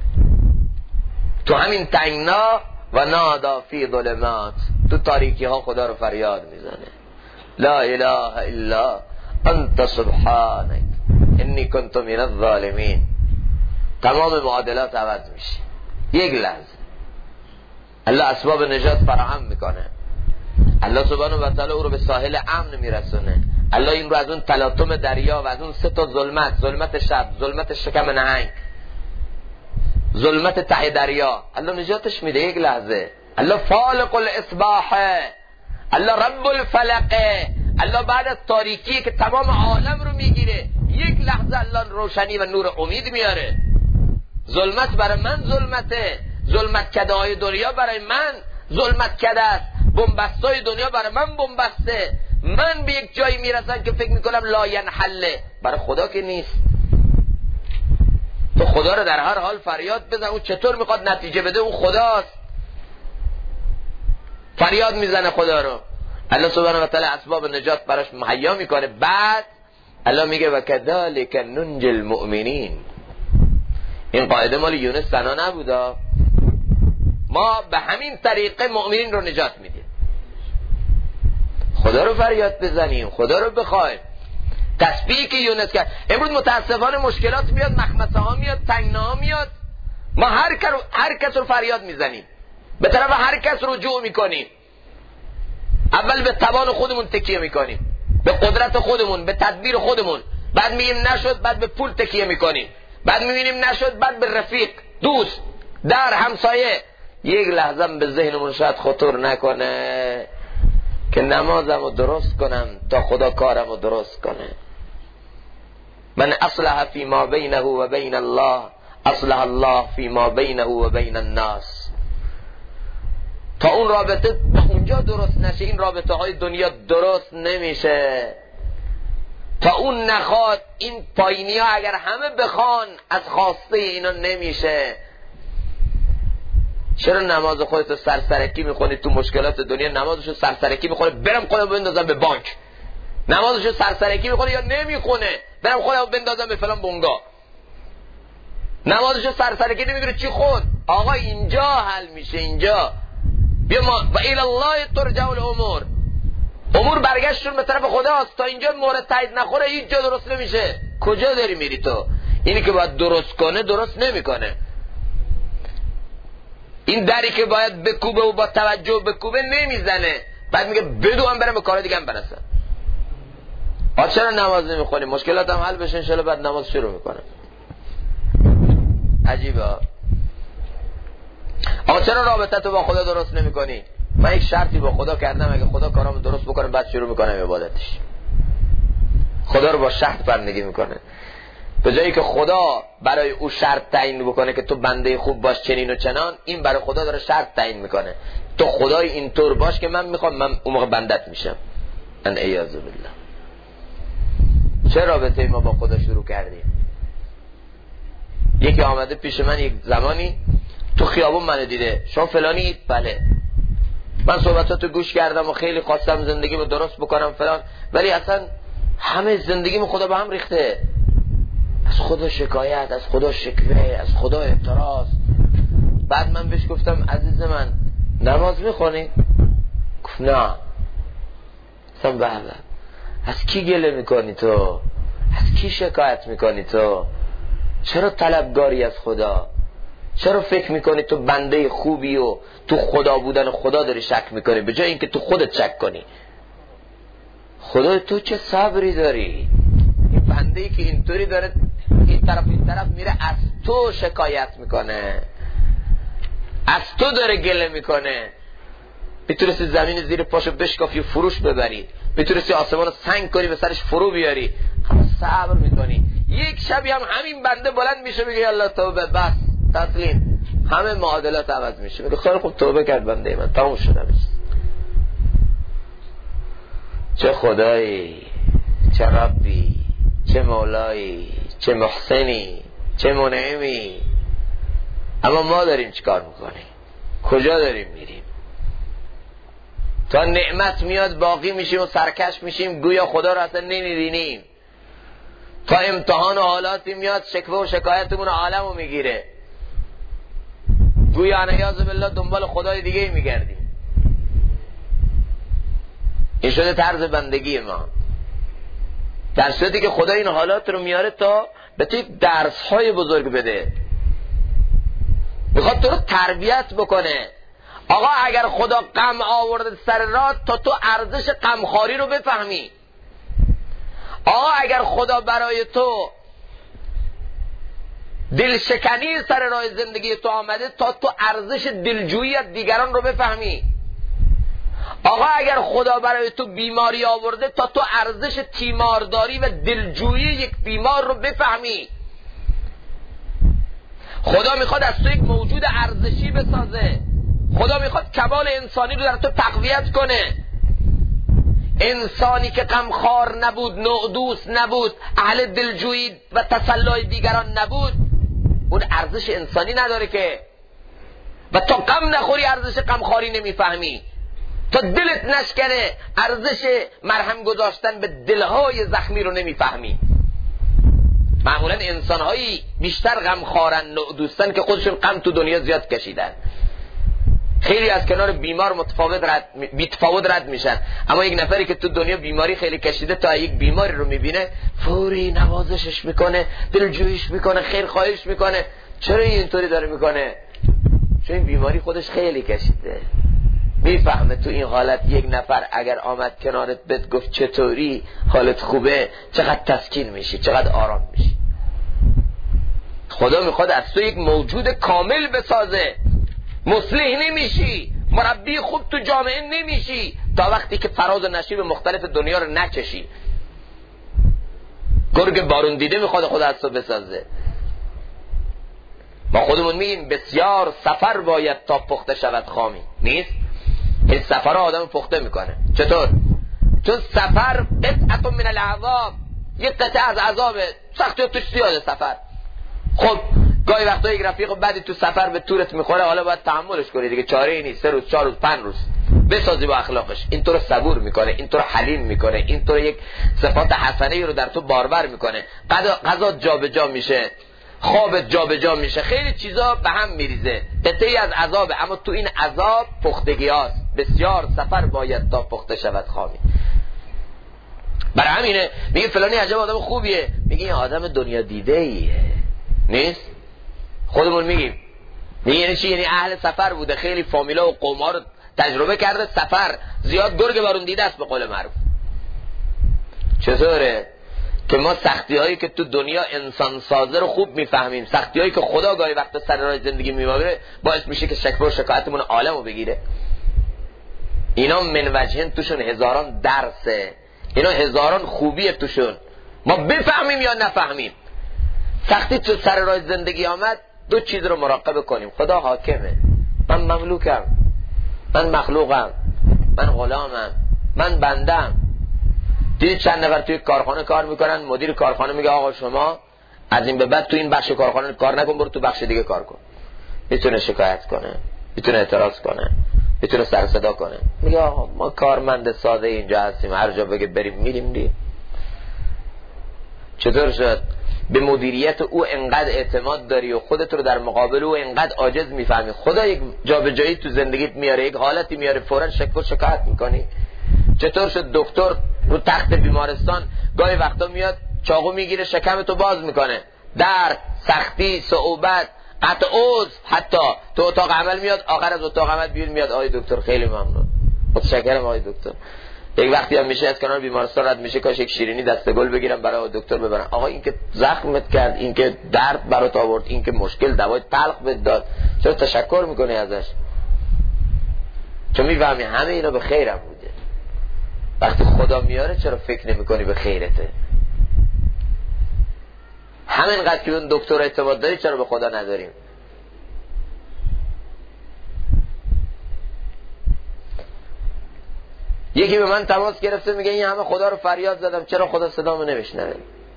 تو همین تنگنا و نادا فی ظلمات، تو تاریکی ها خدا رو فریاد میزنه، لا اله الا انت سبحانک انی کنت من الظالمین. تمام معادلات عوض میشه یک لحظه. الله اسباب نجات فراهم میکنه، الله سبحانه و تعالی او رو به ساحل امن میرسونه. الله این رو از اون تلاطم دریا و از اون سه تا ظلمت، ظلمت شب، ظلمت شکم نهنگ، ظلمت ته دریا، الله نجاتش میده یک لحظه. الله فالق الاصباح، الله رب الفلق، الله بعد از تاریکی که تمام عالم رو میگیره، یک لحظه الله روشنی و نور امید میاره. ظلمت برای من ظلمته، ظلمت کده های دنیا برای من ظلمت کده است، بنبستای دنیا برای من بنبسته. من به یک جایی میرسم که فکر میکنم لا ینحله، برای خدا که نیست. تو خدا رو در هر حال فریاد بزن، اون چطور میخواد نتیجه بده، اون خداست. فریاد میزنه خدا رو، الله سبحانه و تعالی اسباب نجات براش مهیا میکنه. بعد الله میگه و کذالک ننجی المؤمنین. این قاعده مال یونس سنا نبودا، ما به همین طریقه مؤمنین رو نجات میدیم. خدا رو فریاد بزنیم، خدا رو بخوایم. تسبیحی که یونس کرد. امروز متاسفانه مشکلات میاد، مخمسه ها میاد، تنگنا ها میاد، ما هر کس رو فریاد میزنیم، به طرف هر کس رجوع میکنیم. اول به توان خودمون تکیه میکنیم، به قدرت خودمون، به تدبیر خودمون. بعد میگیم نشد، بعد به پول تکیه میکنیم. بعد میبینیم نشد، بعد به رفیق، دوست، در همسایه. یک لحظه به ذهنمون شاید خطور نکنه که نمازمو درست کنم تا خدا کارمو درست کنه. من اصلح فی ما بینه و بین الله اصلح الله فی ما بینه و بین الناس. تا اون رابطه به اونجا درست نشه، این رابطه های دنیا درست نمیشه. تا اون نخواد، این پایینی ها اگر همه بخوان، از خواسته اینا نمیشه. چرا نماز خودتو سرسرکی میخونی تو مشکلات دنیا؟ نمازشو سرسرکی میخونه، برم خودم بندازم به بانک. نمازشو سرسرکی میخونه یا نمیخونه، برم خودم بندازم به فلان بونگا. نمازشو سرسرکی نمیگیره، چی خود؟ آقا اینجا حل میشه، اینجا بیا ما و الی الله ترجع الامور. امور برگشتون به طرف خداست. تا اینجا مورد تایید نخوره هیچ جا درست نمیشه. کجا داری میری تو؟ اینی که باید درست کنه درست نمیکنه. این دری که باید بکوبه و با توجه بکوبه نمیزنه. بعد میگه بدو هم برم به کار دیگه هم برسم. چرا نماز نمیخونی؟ مشکلات هم حل بشه انشالله، بعد نماز شروع میکنم. عجیبه. چرا رابطه تو با خدا درست نمیکنی؟ من یک شرطی با خدا کردم، اگه خدا کارامو درست بکنه بعد شروع میکنم عبادتش. خدا رو با شرط بندگی میکنه. به جایی که خدا برای او شرط تعیین بکنه که تو بنده خوب باش چنین و چنان، این برای خدا داره شرط تعیین میکنه. تو خدای اینطور باش که من میخوام، من اون موقع بندت میشم. ان اعوذ بالله. چه رابطه ما با خدا شروع کردیم؟ یکی آمده پیش من یک زمانی تو خیابون منو دیده، شما فلانی؟ بله. من صحبتاتو گوش کردم و خیلی خواستم زندگیمو درست بکنم فلان، ولی اصلا همه زندگیمو خدا به هم ریخته. از خدا شکایت، از خدا شکوه، از خدا اعتراض. بعد من بهش گفتم عزیز من نماز میخونی؟ گفت نه. گفتم بله. از کی گله میکنی تو؟ از کی شکایت میکنی تو؟ چرا طلبگاری از خدا؟ چرا فکر میکنی تو بنده خوبی و تو خدا بودن خدا داری شک میکنی به جای اینکه تو خودت شک کنی؟ خدا تو چه صبری داری؟ این بنده ای که اینطوری داره این طرف میره از تو شکایت میکنه، از تو داره گله میکنه. میتونستی زمین زیر پاشو بشکافی و فروش ببری، میتونستی آسمان رو سنگ کنی به سرش فرو بیاری، اما صبر میکنی. یک شبی هم همین بنده بلند میشه میگه الله توبه، بس تسلیم، همه معادلات عوض میشه. میگه خیلی خوب توبه کرد بنده من، تموم شدم. چه خدایی، چه ربی، چه مولایی، چه محسنی، چه منعمی. اما ما داریم چیکار میکنیم؟ کجا داریم میریم؟ تا نعمت میاد باقی میشیم و سرکش میشیم، گویا خدا رو اصلا نمیبینیم. تا امتحان و حالاتی میاد شکوه و شکایتمون عالمو میگیره، گویا انیاز بالله دنبال خدای دیگه میگردیم. این شده طرز بندگی ما، در صورتی که خدا این حالات رو میاره تا به تو درس های بزرگ بده، میخواد تو رو تربیت بکنه. آقا اگر خدا غم آورده سر راه تا تو ارزش غمخواری رو بفهمی، آقا اگر خدا برای تو دلشکنی سر راه زندگی تو آمده تا تو ارزش دلجویی از دیگران رو بفهمی، آقا اگر خدا برای تو بیماری آورده تا تو ارزش تیمارداری و دلجویی یک بیمار رو بفهمی. خدا میخواد از تو یک موجود ارزشی بسازه. خدا میخواد کمال انسانی رو در تو تقویت کنه. انسانی که غمخوار نبود، نودوس نبود، اهل دلجویی و تسلای دیگران نبود، اون ارزش انسانی نداره که. و تا غم نخوری ارزش غمخواری نمیفهمی، تا دلت نشکنه ارزش مرهم گذاشتن به دلهای زخمی رو نمیفهمی. معمولا انسانهایی بیشتر غمخوارن، نودوستن که خودشون غم تو دنیا زیاد کشیدن. خیلی از کنار بیمار بی‌تفاوت رد میشن، اما یک نفری که تو دنیا بیماری خیلی کشیده تا یک بیماری رو میبینه فوری نوازشش میکنه، دلجوییش میکنه، خیرخواهیش میکنه. چرا اینطوری داره میکنه؟ چون این بیماری خودش خیلی کشیده. میفهمه تو این حالت یک نفر اگر آمد کنارت بهت گفت چطوری، حالت خوبه، چقدر تسکین میشی، چقدر آرام میشی. خدا میخواد از تو یک موجود کامل بسازه. مصلح نمیشی، مربی خوب تو جامعه نمیشی تا وقتی که فراز و نشیب مختلف دنیا رو نکشی. گرگ بارون دیده میخواد خدا از تو بسازه. ما خودمون میگیم بسیار سفر باید تا پخته شود خامی. نیست؟ این سفر آدم پخته میکنه. چطور؟ چون سفر قطعه من العذاب، یه قطعه از عذابه، سختی توش زیاده سفر. خب گاهی وقتا یک رفیق بعدی تو سفر به تورت میخوره، حالا باید تحملش کنی دیگه، چاره ای نیست. 3 روز 4 روز 5 روز بسازی با اخلاقش. این تو رو صبور میکنه، این تو رو حلیم میکنه، این تو رو یک صفات حسنه رو در تو بارور میکنه. غذا جابجا میشه، خوابت جابجا میشه، خیلی چیزا به هم میریزه. قطعی از عذابه، اما تو این عذاب پختگی هاست. بسیار سفر باید تا پخته شود خامی. برای همینه میگه فلانی عجب آدم خوبیه، میگه این آدم دنیا دیده ایه. نیست؟ خودمون میگیم یعنی چی؟ یعنی اهل سفر بوده، خیلی فامیلا و قوم‌ها رو تجربه کرده، سفر زیاد گرگ بارون دیده است به قول معروف. چطوره که ما سختی هایی که تو دنیا انسان سازه رو خوب میفهمیم، سختی هایی که خدا گاهی وقتا سر راه زندگی میبره باعث میشه که شکوه و شکایتمون عالمو بگیره. اینا من وجهن توشون هزاران درسه، اینا هزاران خوبیه توشون، ما بفهمیم یا نفهمیم. سختی تو سر راه زندگی آمد، 2 چیز رو مراقبه کنیم. خدا حاکمه، من مملوکم، من مخلوقم، من غلامم، من بندم. دیدید چند نفر توی کارخانه کار میکنن، مدیر کارخانه میگه آقا شما از این به بعد تو این بخش کارخانه کار نکن، برو تو بخش دیگه کار کن. میتونه شکایت کنه، میتونه اعتراض کنه، میتونه سر صدا کنه. میگه آقا ما کارمند ساده اینجا هستیم، هر جا بگه بریم میریم دیگه. چطور شد به مدیریت او انقدر اعتماد داری و خودت رو در مقابل او انقدر عاجز میفهمی؟ خدا یک جابجایی تو زندگیت میاره، یک حالتی میاره، فوراً شکایت میکنی. چطور شد دکتر رو تخت بیمارستان گاهی وقتا میاد چاقو میگیره شکمتو باز میکنه، درد، سختی، صعوبت، قطع عضو، حتی تو اتاق عمل میاد، آخر از اتاق عمل بیرون میاد آقای دکتر خیلی ممنون، متشکرم آقای دکتر. یک وقتی هم میشه از کنار بیمارستان رد میشه، کاش یک شیرینی دست گل بگیرم برای دکتر ببرم. آقا این که زخمت کرد، این که درد برات آورد، این که مشکل دوای تلخ بهت داد، چرا تشکر میکنی ازش؟ چون میفهمی همه اینا به خیرم بوده. وقتی خدا میاره چرا فکر نمیکنی به خیرته؟ همینقدر که اون دکتر اعتماد داری چرا به خدا نداریم؟ یکی به من تماس گرفته میگه این همه خدا رو فریاد زدم چرا خدا صدامو نمیشنوه؟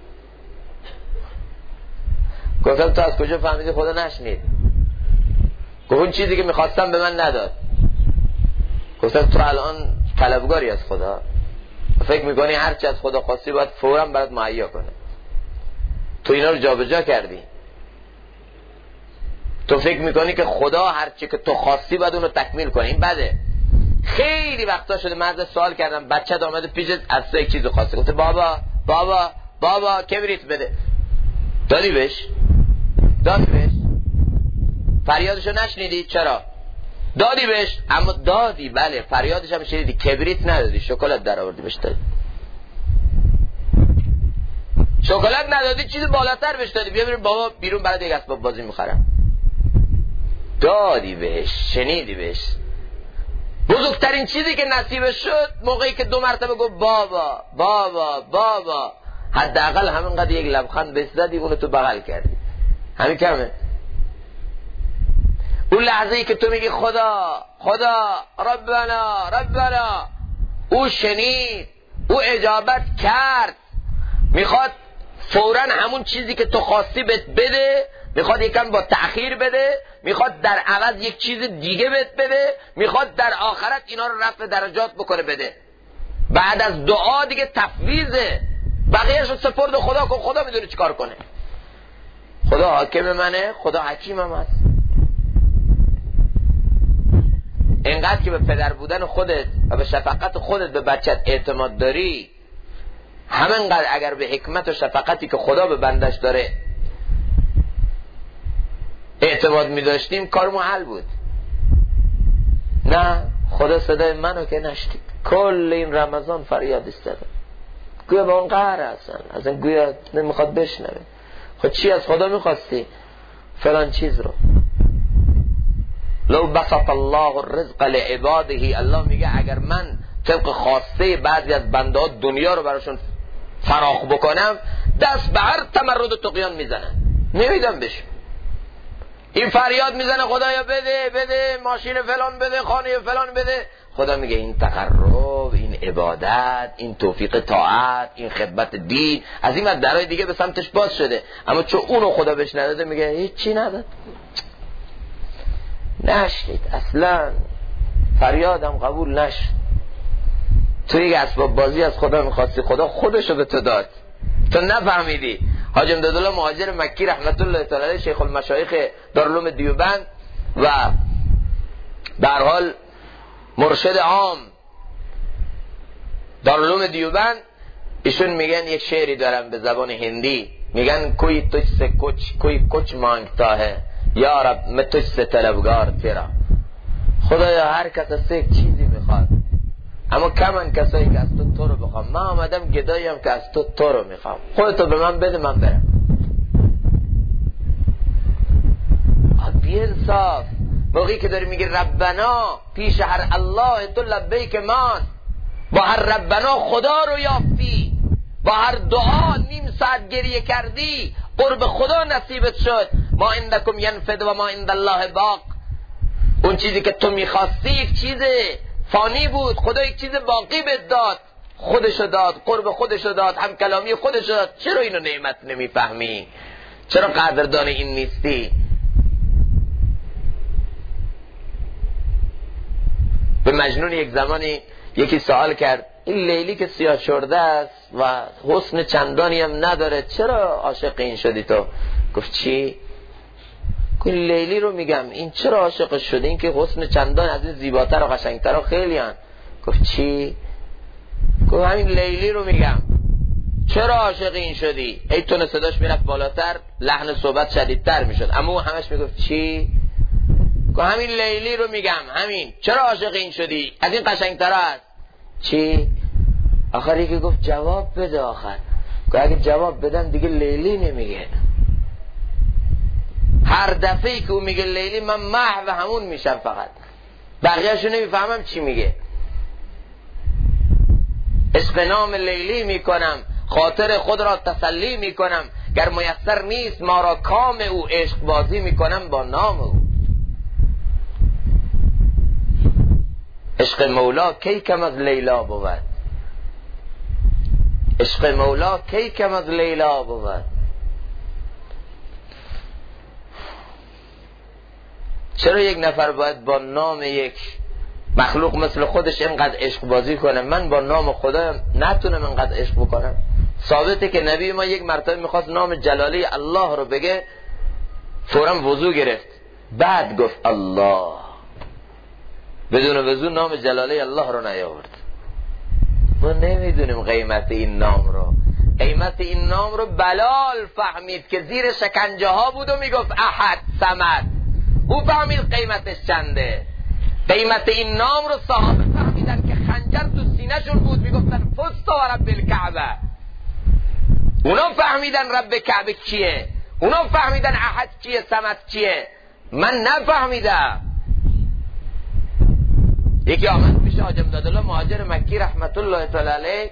گفتم تو از کجا فهمیدی خدا نشنید؟ گفت اون چیزی که میخواستم به من نداد. گفتم تو الان طلبگاری از خدا؟ فکر میکنی هرچی از خدا خواستی باید فوراً برات مهیا کنه؟ تو اینا رو جابجا کردی. تو فکر میکنی که خدا هرچی که تو خواستی باید اونو تکمیل کنه. این بده. خیلی وقتا شده من ازش سوال کردم، بچه آمده پیشت از تو یک چیزو خواسته، گفته بابا بابا بابا کبریت بده. دادی بهش؟ فریادشو نشنیدی؟ چرا؟ دادی بهش؟ اما دادی، بله، فریادش هم شنیدی، کبریت ندادی، شکلات در آوردی بهش دادی. شکلات ندادی، چیز بالاتر بهش دادی، بیا بریم بابا بیرون برات یک اسباب بازی میخرم. دادی بهش، شنیدی بهش. بزرگترین چیزی که نصیبش شد موقعی که 2 مرتبه گفت بابا بابا بابا، حداقل همینقدر یک لبخند بهش زدی، اونو تو بغل کردی، همین کمه. اون لحظه ای که تو میگی خدا خدا ربنا ربنا، او شنید، او اجابت کرد، میخواد فوراً همون چیزی که تو خواستی بهت بده، میخواد یکم با تأخیر بده، میخواد در عوض یک چیز دیگه بهت بده، میخواد در آخرت اینا رو رفع درجات بکنه بده. بعد از دعا دیگه تفویضه، بقیه‌اش رو سپرد خدا کن، خدا میدونه چیکار کنه. خدا حاکم منه، خدا حکیمم هست. اینقدر که به پدر بودن خودت و به شفقت خودت به بچت اعتماد داری، همینقدر اگر به حکمت و شفقتی که خدا به بندش داره اعتماد می داشتیم کارمون حل بود. نه، خدا صدای منو که نشتید، کل این رمضان فریاد استدم، گویا با اون قهر هستن، از این گویا نمیخواد بشنوه. خود چی از خدا میخواستی؟ فلان چیز رو. لو بسط الله الرزق لعباده، الله میگه اگر من طبق خواسته بعضی از بنده ها دنیا رو براشون فراخ بکنم، دست به هر تمرد و طغیان میزنن، نمیدم بهش. این فریاد میزنه خدایا بده بده، ماشین فلان بده، خانه فلان بده. خدا میگه این تقرب، این عبادت، این توفیق طاعت، این خدمت دین، از این درای دیگه به سمتش باز شده. اما چون اونو خدا بهش نداده میگه هیچ چی نداد، نشنید، اصلا فریادم قبول نشد. تو یک اسباب بازی از خدا میخواستی، خدا خودشو به تو داد، تو نفهمیدی. حاج امدادالله مهاجر مکی رحمت الله تعالی علیه، شیخ المشایخ دارالعلوم دیوبند و به هر حال مرشد عام دارالعلوم دیوبند، ایشون میگن یک شعری دارن به زبان هندی، میگن کوئی تجھ سے کوئی کچھ مانگتا ہے یا رب میں تجھ سے طلبگار تیرا. خدایا هر کس از یک چیزی میخواد، اما کمن کسایی که از تو رو بخوام. من آمدم گداییم که از تو رو میخوام، خودتو به من بده من برم. بی انصاف موقعی که داری میگی ربنا، پیش هر الله تو لبیک مان، با هر ربنا خدا رو یافتی، با هر دعا نیم ساعت گریه کردی، قرب خدا نصیبت شد. ما عندکم ینفد و ما عند الله باق. اون چیزی که تو میخواستی یک چیز فانی بود، خدا یک چیز باقی بهت داد، خودشو داد، قرب خودشو داد، هم کلامی خودشو داد. چرا اینو نعمت نمیفهمی؟ چرا قدردان این نیستی؟ به مجنون یک زمانی یکی سوال کرد این لیلی که سیاه شرده است و حسن چندانی هم نداره چرا عاشق این شدی تو؟ گفت چی؟ گفت لیلی رو میگم، این چرا عاشق شدی؟ این که حسن چندان از این زیباتر و قشنگتر و خیلی هن. گفت چی؟ گفت همین لیلی رو میگم. چرا عاشق این شدی؟ ای تون صداش میرفت بالاتر، لحن صحبت شدیدتر میشد، اما او همش میگفت چی؟ گفت همین لیلی رو میگم، همین. چرا عاشق این شدی؟ از این قشنگتر است. چی؟ آخری که گفت جواب بده. آخر گفت اگه جواب بدم دیگه لیلی نمیگه. هر دفعه که او میگه لیلی من محو همون میشم، فقط بقیه‌شو نمیفهمم چی میگه. عشق نام لیلی میکنم، خاطر خود را تسلی میکنم، گر میسر نیست ما را کام او، عشق بازی میکنم با نام او. عشق مولا کی کم از لیلا بود، عشق مولا کی کم از لیلا بود. چرا یک نفر باید با نام یک مخلوق مثل خودش اینقدر عشق بازی کنه؟ من با نام خدا نتونم اینقدر عشق بکنم؟ ثابته که نبی ما یک مرتبه میخواست نام جلالی الله رو بگه، فوراً وضو گرفت، بعد گفت الله، بدون وضو نام جلالی الله رو نیاورد. ما نمیدونیم قیمت این نام رو. قیمت این نام رو بلال فهمید که زیر شکنجه ها بود و میگفت احد صمد. او فهمید قیمتش چنده. قیمت این نام رو صحابه فهمیدن که خنجر تو سینه‌شون بود، میگفتن فزت و رب الکعبه. اونا فهمیدن رب کعبه کیه، اونا فهمیدن احد کیه، صمد کیه. من نفهمیدم. یکی آمد پیش حاج امدادالله مهاجر مکی رحمت الله تعالی علیه،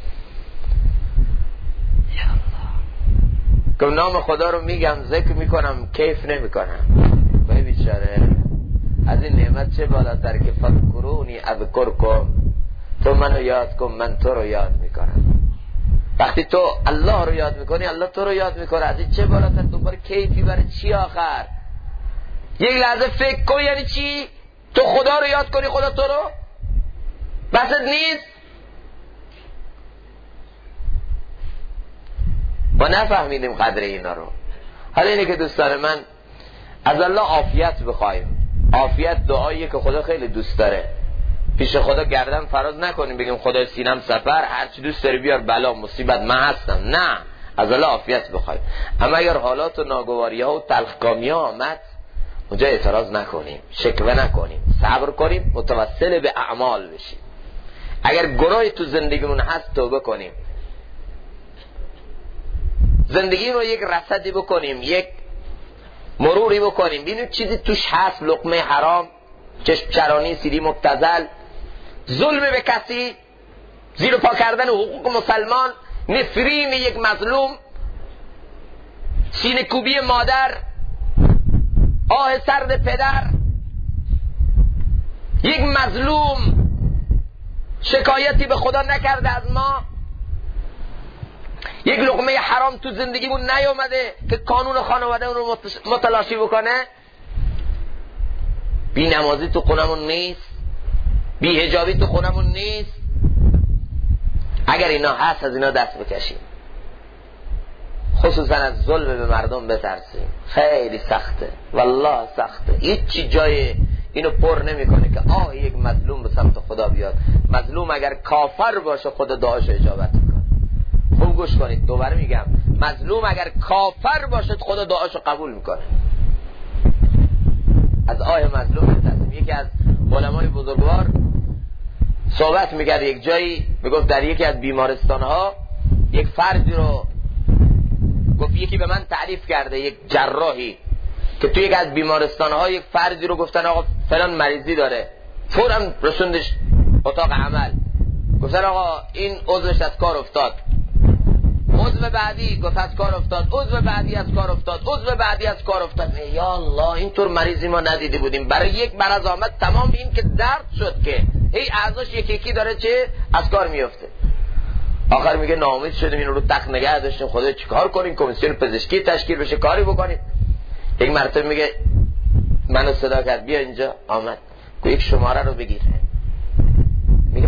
که نام خدا رو میگم، ذکر میکنم، کیف نمیکنم. وای بیچاره، از این نعمت چه بالاتر که فذکرونی اذکرکم، تو منو یاد کن من تو رو یاد میکنم. وقتی تو الله رو یاد میکنی الله تو رو یاد میکنه. از این چه بالاتر؟ دوباره کیفی برای چی آخر؟ یک لحظه فکر کن یعنی چی؟ تو خدا رو یاد کنی خدا تو رو؟ بسط نیست؟ ما نفهمیدیم قدر اینا رو. حالا اینه که دوستان من از الله عافیت بخوایم. عافیت دعاییه که خدا خیلی دوست داره. پیش خدا گردن فراز نکنیم بگیم خدا سینم سپر، هرچی دوست داری بیار، بلا مصیبت من هستم. نه، از الله عافیت بخوایم. اما اگر حالات و ناگواری ها و تلخکامی ها آمد، اونجا اعتراض نکنیم، شکوه نکنیم، صبر کنیم، متوسل به اعمال بشیم. اگر گناهی تو زندگیمون هست توبه کنیم، زندگی رو یک رصدی بکنیم، یک مروری بکنیم، ببینیم چیزی توش هست، لقمه حرام، چشم چرانی، سیری مبتذل، ظلم به کسی، زیر پا کردن حقوق مسلمان، نفرین یک مظلوم، سینه کوبی مادر، آه سرد پدر، یک مظلوم شکایتی به خدا نکرده از ما، یک لقمه حرام تو زندگیمون نیومده که قانون خانواده اون رو متلاشی بکنه، بی نمازی تو خونمون نیست، بی حجابی تو خونمون نیست. اگر اینا هست از اینا دست بکشیم، خصوصا از ظلم به مردم بترسیم. خیلی سخته، والله سخته. هیچی جای اینو پر نمیکنه که آه یک مظلوم به سمت خدا بیاد. مظلوم اگر کافر باشه خدا دعاشو اجابت میکنه. خوب گوش کنید، دوباره میگم، مظلوم اگر کافر باشه خدا دعاشو قبول میکنه. از آه مظلوم بترسیم. یکی از علمای بزرگوار صحبت میکرد یک جایی، میگفت در یکی از بیمارستانها یک فردی رو گفت، یکی به من تعریف کرده، یک جراحی که توی یک از بیمارستانها یک فردی رو گفتن آقا فلان مریضی داره، فوراً رسوندش اتاق عمل، گفتن آقا این عضوش از کار افتاد، عضو بعدی گفت از کار افتاد، عضو بعدی از کار افتاد، عضو بعدی از کار افتاد. یا الله، اینطور مریضی ما ندیده بودیم. برای یک مرض آمد تمام این که درد شد که هی اعضاش یکی یکی داره چه از کار میفته. آخر میگه ناامید شدیم، این رو تخت نگه داشتیم، خدا چیکار کنیم؟ کمیسیون پزشکی تشکیل بشه، کاری بکنیم. یک مرتبه میگه منو صدا کرد، بیا اینجا. آمد، گفت یک شماره رو بگیر.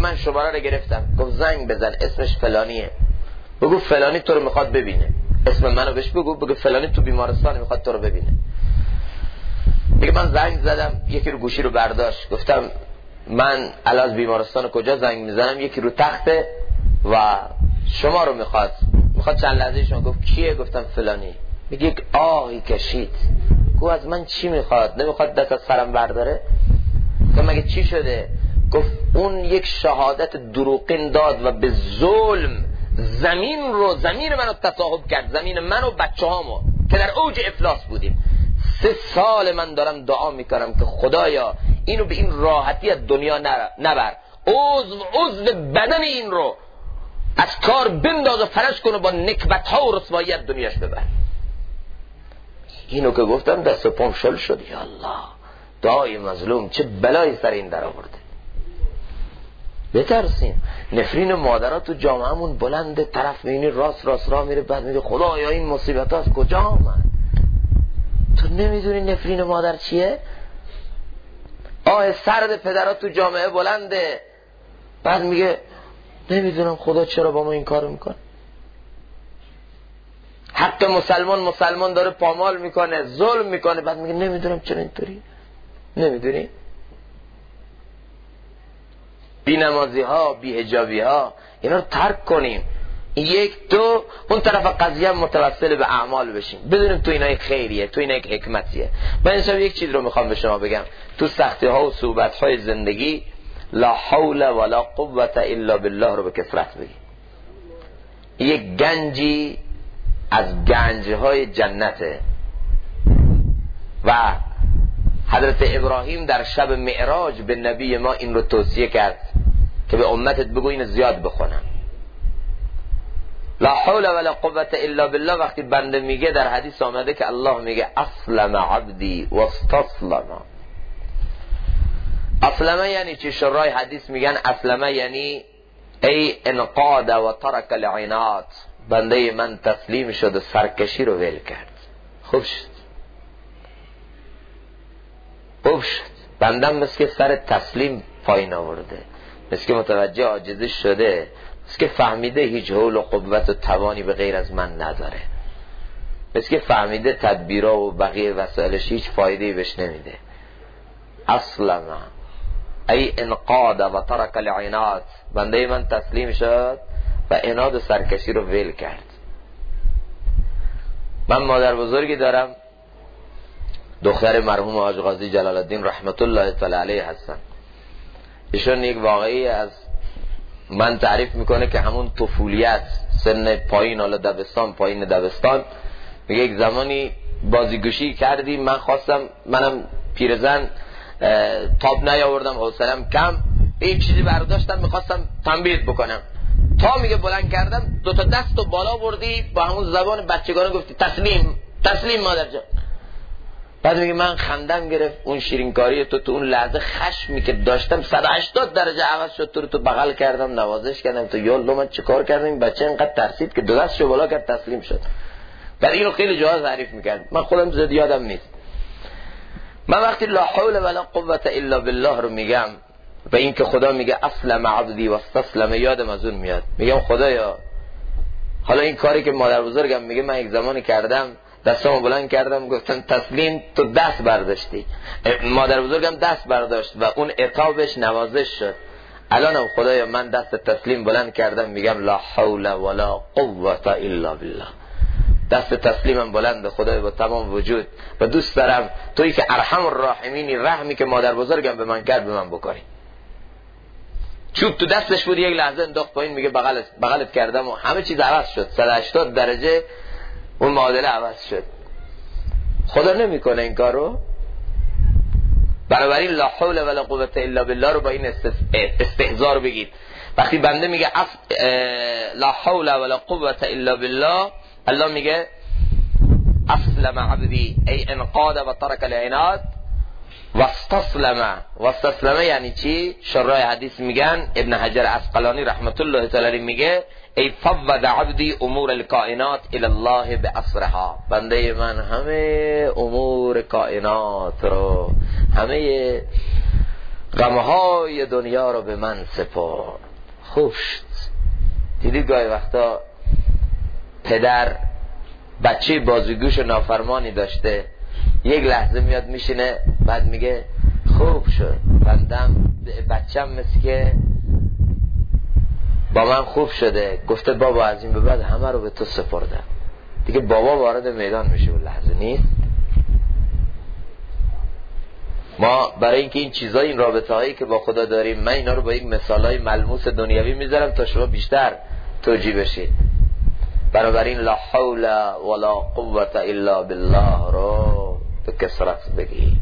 من شماره رو گرفتم. گفت زنگ بزن، اسمش فلانیه، بگو فلانی تو رو میخواد ببینه، اسم منو بهش بگو فلانی تو بیمارستان میخواد تو رو ببینه. میگه من زنگ زدم، یکی رو گوشی رو برداشت، گفتم من الان از بیمارستان کجا زنگ میزنم، یکی رو تخته و شما رو میخواد چند لحظه. شما گفت کیه؟ گفتم فلانی. میگه یک آهی کشید، گفت از من چی میخواد؟ نمیخواد دست از سرم برداره؟ گفت مگه چی شده؟ گفت اون یک شهادت دروغین داد و به ظلم زمین منو تصاحب کرد، زمین من و بچه هامو که در اوج افلاس بودیم. 3 سال من دارم دعا میکنم که خدایا اینو به این راحتی از دنیا نبر، عضو بدن این رو از کار بنداز و فرش کن و با نکبت ها و رسواییت دنیاش ببر. اینو که گفتم دست و پام شل شد. یا الله، دعای مظلوم چه بلایی سر این در آورده. بترسیم. نفرین مادرها تو جامعهمون بلنده، طرف میبینی راست راه میره، بعد میگه خدایا این مصیبت ها از کجا آمد؟ تو نمیدونی نفرین مادر چیه؟ آه سرد پدرها تو جامعه بلنده، بعد میگه نمیدونم خدا چرا با ما این کارو میکنه. حق مسلمان داره پامال میکنه، ظلم میکنه، بعد میگه نمیدونم چرا اینطوری. نمیدونی؟ بی نمازی ها، بی حجابی ها، اینا رو ترک کنیم. 1 2 اون طرف قضیه متوسل به اعمال بشیم، بدونیم تو اینا یک خیریه، تو اینا یک حکمتیه. من امشب یک چیز رو میخوام به شما بگم. تو سختی ها و صعوبت های زندگی لا حول ولا قوة الا بالله رو به کثرت بگیم. یک گنجی از گنجهای جنته و حضرت ابراهیم در شب معراج به نبی ما این رو توصیه کرد که به امتت بگو این زیاد بخونن. لا حول ولا قوة الا بالله وقتی بنده میگه، در حدیث آمده که الله میگه اسلم عبدی واستسلم. اسلمه یعنی چی؟ شرای حدیث میگن اسلمه یعنی ای انقاد و ترک العناد، بنده من تسلیم شد و سرکشی رو ول کرد. خوب شد بندم مثل که سر تسلیم پایین آورده، مثل که متوجه عاجزی شده، مثل که فهمیده هیچ حول و قوت و توانی به غیر از من نداره، مثل که فهمیده تدبیرها و بقیه وسایلش هیچ فایده‌ای بهش نمیده. اسلم ای انقاد و ترک العناد، بنده من تسلیم شد و عناد و سرکشی رو ول کرد. من مادر بزرگی دارم، دختر مرحوم حاج قاضی جلال الدین رحمت الله تعالی علیه هستن. ایشون یک واقعی از من تعریف میکنه که همون طفولیت، سن پایین، حالا دبستان، پایین دبستان، میگه یک زمانی بازیگوشی کردیم، من خواستم، منم پیرزن تاب نیاوردم، حوصله‌ام کم، این چیزی برداشتم میخواستم تنبیه بکنم، تا میگه بلند کردم 2 تا دستو بالا بردی، با همون زبان بچگانه گفتی تسلیم مادر جان. بعد میگه من خندم گرفت، اون شیرینکاری تو اون لحظه خشمی که داشتم 180 درجه عوض شد، تو بغل کردم، نوازش کردم، تو یالله من چه کار کردم؟ این بچه اینقدر ترسید که 2 دستشو بالا کرد تسلیم شد. برای اینو خیلی جاها تعریف میکرد، من خودم زیاد یادم نیست. من وقتی لا حول ولا قوة الا بالله رو میگم و این که خدا میگه اسلم عبدی واستسلم، یادم از اون میاد. میگم خدایا حالا این کاری که مادر بزرگم میگه من یک زمانی کردم، دستامو بلند کردم گفتم تسلیم، تو دست برداشتی، مادر بزرگم دست برداشت و اون عتابش نوازش شد. الانم خدایا من دست تسلیم بلند کردم، میگم لا حول ولا قوة الا بالله، دست تسلیمم بلند خدای با تمام وجود، و دوست دارم تویی که ارحم الراحمینی، رحمی که مادر بزرگم به من کرد به من بکنی. چوب تو دستش بود، یک لحظه انداخت پایین، میگه بغلت کردم و همه چیز عوض شد، 180 درجه اون معادله عوض شد. خدا نمیکنه این کارو؟ بنابراین لا حول ولا قوة الا بالله رو با این استهزار بگید. وقتی بنده میگه لا حول ولا قوة الا بالله، الله میگه اسلم عبدی ای انقاد و ترک العناد واستسلم یعنی چی؟ شرای حدیث میگن، ابن حجر عسقلانی رحمت الله تعالی میگه ای فوض عبدی امور الکائنات الی الله باسرها، بنده من همه امور کائنات رو، همه غمهای دنیا رو به من سپار. خوب شد. دیدید گاهی وقتا پدر بچه بازیگوش نافرمانی داشته، یک لحظه میاد میشینه بعد میگه خوب شد بندم بچم مثل که با من خوب شده، گفته بابا از این به بعد همه رو به تو سپردم. دیگه بابا وارد میدان میشه اون لحظه نیست. ما برای اینکه این چیزای این رابطه هایی که با خدا داریم، من اینا رو با یک مثالای ملموس دنیوی میذارم تا شما بیشتر توجیه بشید. بنابراین لا حول ولا قوة الا بالله رو به کثرت بگی.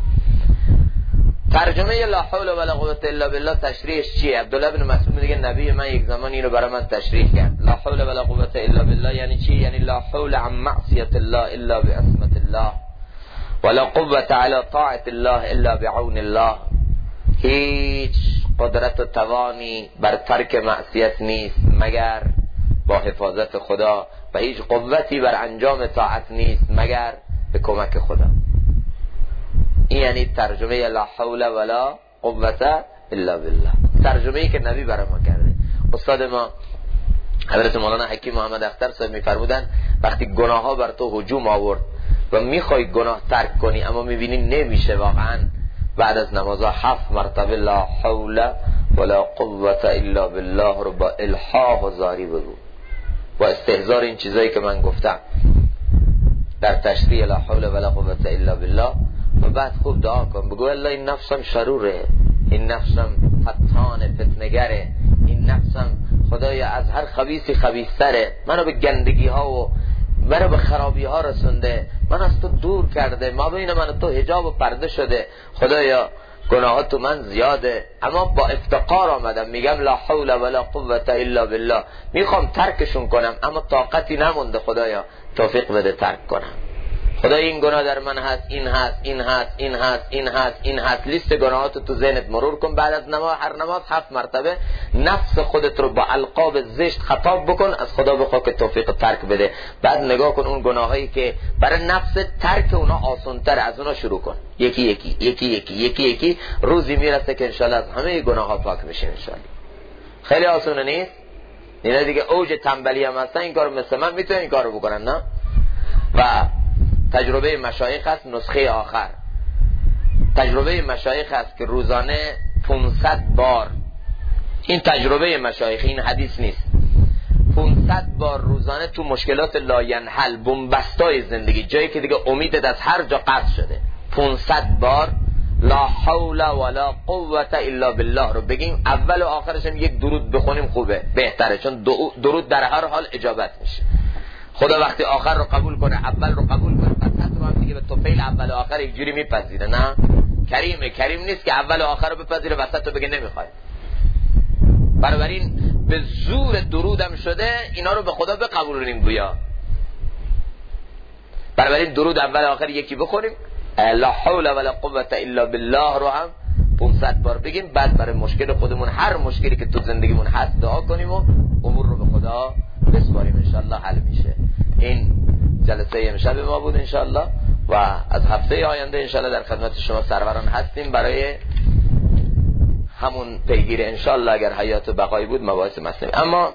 ترجمه لا حول ولا قوة الا بالله تشریحش چیه؟ عبدالله بن مسعود میگه نبی من یک زمان اینو برای من تشریح کرد. لا حول ولا قوة الا بالله یعنی چی؟ یعنی لا حول عن معصیت الله الا بعصمت الله، ولا قوة على طاعة الله الا بعون الله. هیچ قدرت و توانی بر ترک معصیت نیست مگر با حفاظت خدا، و هیچ قوتی بر انجام طاعت نیست مگر به کمک خدا. این یعنی ترجمه لا حول ولا قوة الا بالله، ترجمه ای که نبی برای ما کرده. استاد ما حضرت مولانا حکیم محمد اختر صاحب میفرمودن وقتی گناه ها بر تو هجوم آورد و میخوای گناه ترک کنی اما میبینی نمیشه واقعا، بعد از نمازها 7 مرتبه لا حول ولا قوة الا بالله رو با الحاح و زاری بگو، با استحضار این چیزایی که من گفتم در تشریح لا حول ولا قوة الا بالله. و بعد خوب دعا کن، بگو الله این نفسم شروره، این نفسم فتانه فتنگره، این نفسم خدایا از هر خبیثی خبیثتره، منو به گندگی ها و منو به خرابی ها رسونده، من از تو دور کرده، ما بین من و تو حجاب و پرده شده، خدایا گناهات تو من زیاده، اما با افتقار آمدم میگم لا حول ولا قوة الا بالله، میخوام ترکشون کنم اما طاقتی نمونده، خدایا توفیق بده ترک کنم. خدا این گناه در من هست، این هست، این هست، این هست، این هست، این هست. لیست گناهات تو ذهنت مرور کن. بعد از نماز هر نماز 7 مرتبه نفس خودت رو با القاب زشت خطاب بکن، از خدا بخوا که توفیق ترک بده. بعد نگاه کن اون گناهایی که برای نفس ترک اونا آسان‌تره، از اونا شروع کن، یکی یکی یکی یکی یکی یکی. روزی میرسه که انشالله از همه گناه‌ها پاک میشین انشالله. خیلی آسونه نیست؟ اینا دیگه اوج تنبلی هم هستن، این کارو مثل من میتونن این کارو بکنن نه؟ و تجربه مشایخ هست نسخه آخر. تجربه مشایخ هست که روزانه 500 بار، این تجربه مشایخ، این حدیث نیست، 500 بار روزانه تو مشکلات لاینحل بنبستای زندگی، جایی که دیگه امیدت از هر جا قطع شده، 500 بار لا حول ولا قوة الا بالله رو بگیم. اول و آخرش هم یک درود بخونیم خوبه، بهتره، چون درود در هر حال اجابت میشه. خدا وقتی آخر رو قبول کنه اول رو قبول کنه، پس رو هم دیگه به توفیل اول و آخر یک جوری میپذیره. نه کریمه، کریم نیست که اول و آخر رو بپذیره وسط رو بگه نمیخواد. بنابراین به زور درودم شده اینا رو به خدا بقبولونیم گویا. بنابراین درود اول و آخر یکی بخونیم، لا حول ولا قوة الا بالله رو هم 500 بار بگیم. بعد برای مشکل خودمون، هر مشکلی که تو زندگیمون هست دعا کنیم و امور رو به خدا بسپاریم، انشالله حل میشه. این جلسه امشب ما بود انشالله، و از هفته آینده انشالله در خدمت شما سروران هستیم برای همون پیگیر انشالله اگر حیات و بقایی بود مباحث مسلم. اما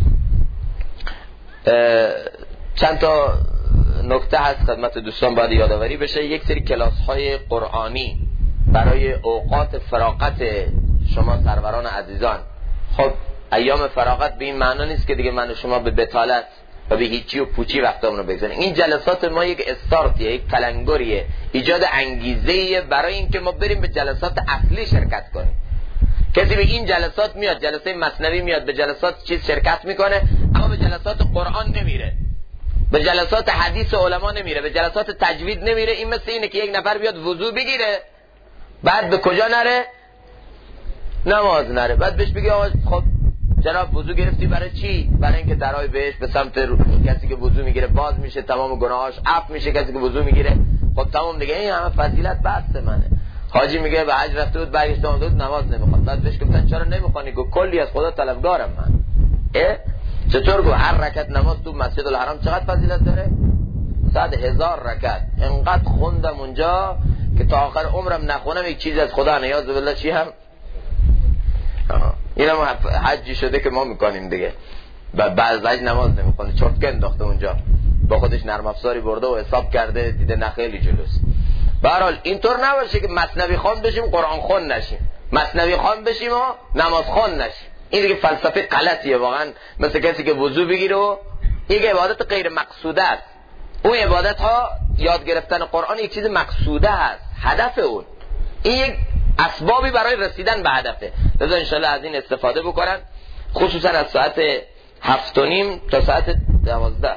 چند تا نکته هست خدمت دوستان باید یادآوری بشه. یک سری کلاس های قرآنی برای اوقات فراغت شما سروران عزیزان. خب ایام فراغت به این معنا نیست که دیگه من و شما به بتالت و به هیچی و پوچی وقتمون رو بگذاریم. این جلسات ما یک استارتیه، یک تلنگریه، ایجاد انگیزه‌ایه برای اینکه ما بریم به جلسات اصلی شرکت کنیم. کسی به این جلسات میاد، جلسه مثنوی میاد، به جلسات چیز شرکت میکنه اما به جلسات قرآن نمیره، به جلسات حدیث علما نمیره، به جلسات تجوید نمیره. این مثل اینه که یک نفر بیاد وضو بگیره بعد به کجا نره؟ نماز نره. بعد بهش بگی آقا خب جناب وضو گرفتی برای چی؟ برای اینکه درای بهش به سمت کسی که وضو میگیره باز میشه، تمام گناهاش عفو میشه. کسی که وضو میگیره خب تمام دیگه، این همه فضیلت بحث منه. حاجی میگه به حج رفته بود برگشت اومده بود نماز نمیخواد، بعد بهش گفتن چرا نمیخوانی؟ گفت کلی از خدا طلبگارم من. چطور؟ گفت هر رکعت نماز تو مسجد الحرام چقدر فضیلت داره؟ 100,000 رکعت. انقدر خوندم اونجا که تا آخر عمرم نخونم یک چیز از خدا نیاز بالله چی هم این هم حجی شده که ما میکنیم دیگه. بعض حج نماز نمیخونه، چرتکه انداخته اونجا، با خودش نرم افزاری برده و حساب کرده دیده نه خیلی جلوست. به هر حال اینطور نباشه که مثنوی خوان بشیم قرآن خوان نشیم، مثنوی خوان بشیم و نماز خوان نشیم. این دیگه فلسفه غلطیه واقعا. مثل کسی که وضو بگیره و این عبادت غیر مقصوده است. اون عبادت ها یاد گرفتن قرآن یک چیز مقصوده است، هدف اون، این یک اسبابی برای رسیدن به هدفه. لذا انشالله از این استفاده بکنن، خصوصا از ساعت 7:30 تا ساعت 12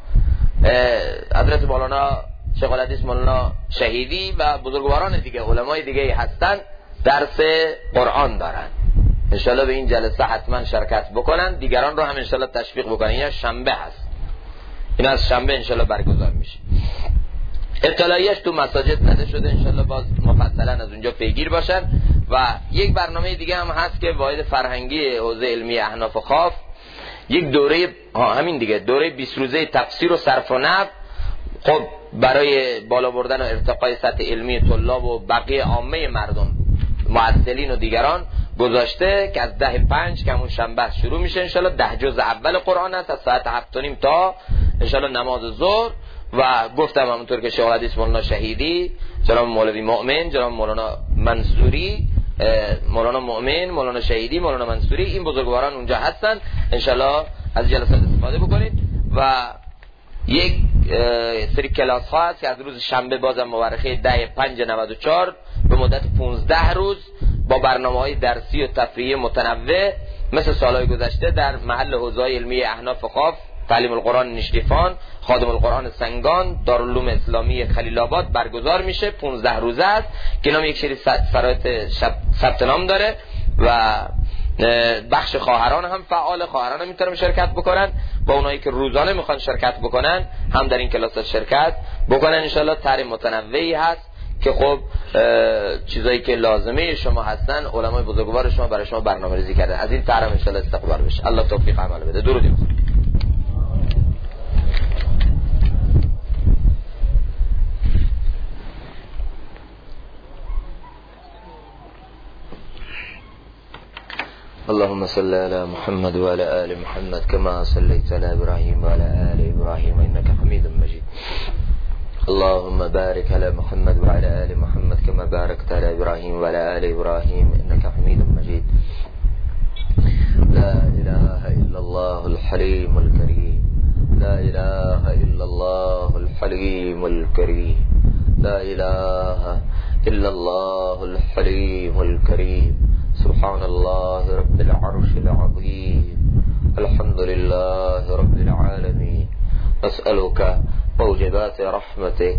حضرت مولانا شیخ الحدیث مولانا شهیدی و بزرگواران دیگه علمای دیگه هستن درس قرآن دارن. انشالله به این جلسه حتما شرکت بکنن، دیگران رو هم انشالله تشویق بکنن. این شنبه هست، این از شنبه انشالله برگزار میشه. اطلاعیش تو مساجد نده شده، انشالله باز مفصلا از اونجا پیگیر باشن. و یک برنامه دیگه هم هست که واحد فرهنگی حوزه علمی احناف خاف یک دوره همین دیگه، دوره 20 روزه تفسیر و صرف و نحو، خب برای بالا بردن و ارتقای سطح علمی طلاب و بقیه عامه مردم، معسلین و دیگران گذاشته که از 10:05 که همون شنبه شروع میشه. انشالله 10 جزء اول قرآن است از ساعت 7:30 تا انشالله نماز ظهر. و گفتم همونطور که شیخ الحدیث مولانا شهیدی، جناب مولوی مؤمن، جناب مولانا منصوری، مولانا مؤمن، مولانا شهیدی، مولانا منصوری، این بزرگواران اونجا هستن. انشالله از جلسات استفاده بکنید. و یک سری کلاس ها هست که از روز شنبه بازم مورخه 10/5/94 به مدت 15 روز با برنامه‌های درسی و تفریحی متنوع مثل سالهای گذشته در محل حوزه علمی احناف خاف، تعلیم القرآن نشتیفان، خادم القرآن سنگان، دارالعلوم اسلامی خلیل آباد برگزار میشه. 15 روزه است که نام یک سری شرایط ثبت نام داره و بخش خواهران هم فعال، خواهران هم میتونن شرکت بکنن. با اونایی که روزانه میخوان شرکت بکنن هم در این کلاسات شرکت بکنن. انشالله طرح متنوعی هست که خب چیزایی که لازمه شما هستن علمای بزرگوار شما برای شما برنامه‌ریزی کردن. از این طرح انشالله استقبال بشه. الله توفیق عمل بده. درود بخونید. اللهم صل على محمد وعلى آل محمد كما صليت على إبراهيم وعلى آل إبراهيم إنك حميد مجيد. اللهم بارك على محمد وعلى آل محمد كما باركت على إبراهيم وعلى آل إبراهيم إنك حميد مجيد. لا إله إلا الله الحليم الكريم، لا إله إلا الله الحليم الكريم، لا إله إلا الله الحليم الكريم. سبحان الله رب العرش العظيم، الحمد لله رب العالمين. أسألك موجبات رحمتك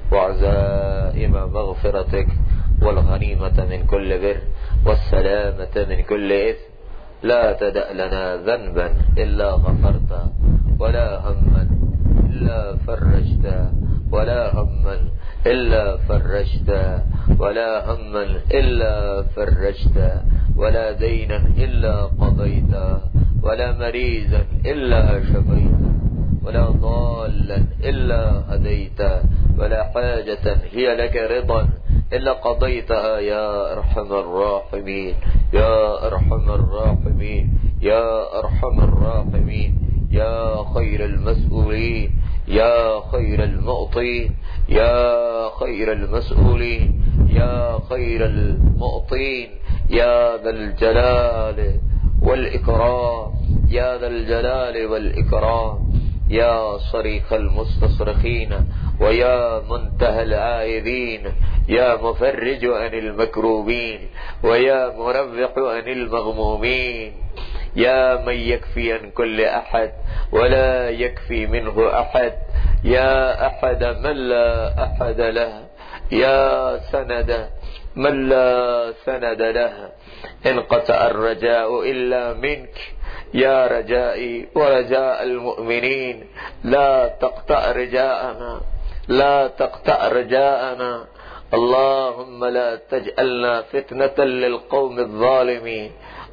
وعزائم مغفرتك والغنيمة من كل بر والسلامة من كل إثم. لا تدع لنا ذنبا إلا غفرته، ولا هما إلا فرجته، ولا هما إلا فرجته، ولا هما إلا فرجته، ولا دينا إلا قضيته، ولا مريضا إلا شفيته، ولا ضالا إلا هديته، ولا حاجة هي لك رضا إلا قضيتها يا أرحم الراحمين، يا أرحم الراحمين، يا أرحم الراحمين، يا خير المسؤولين، يا خير المعطين، يا خير المسؤولين، يا خير المعطين، يا ذا الجلال والإكرام، يا ذا الجلال والإكرام، يا صريخ المستصرخين، ويا منتهى العائذين، يا مفرج عن المكروبين، ويا مرفق عن المغمومين، يا من يكفي عن كل أحد ولا يكفي منه أحد، يا أحد من لا أحد له، يا سند من لا سند له. انقطع الرجاء إلا منك يا رجائي ورجاء المؤمنين. لا تقطع رجاءنا، لا تقطع رجاءنا. اللهم لا تجعلنا فتنة للقوم الظالمين،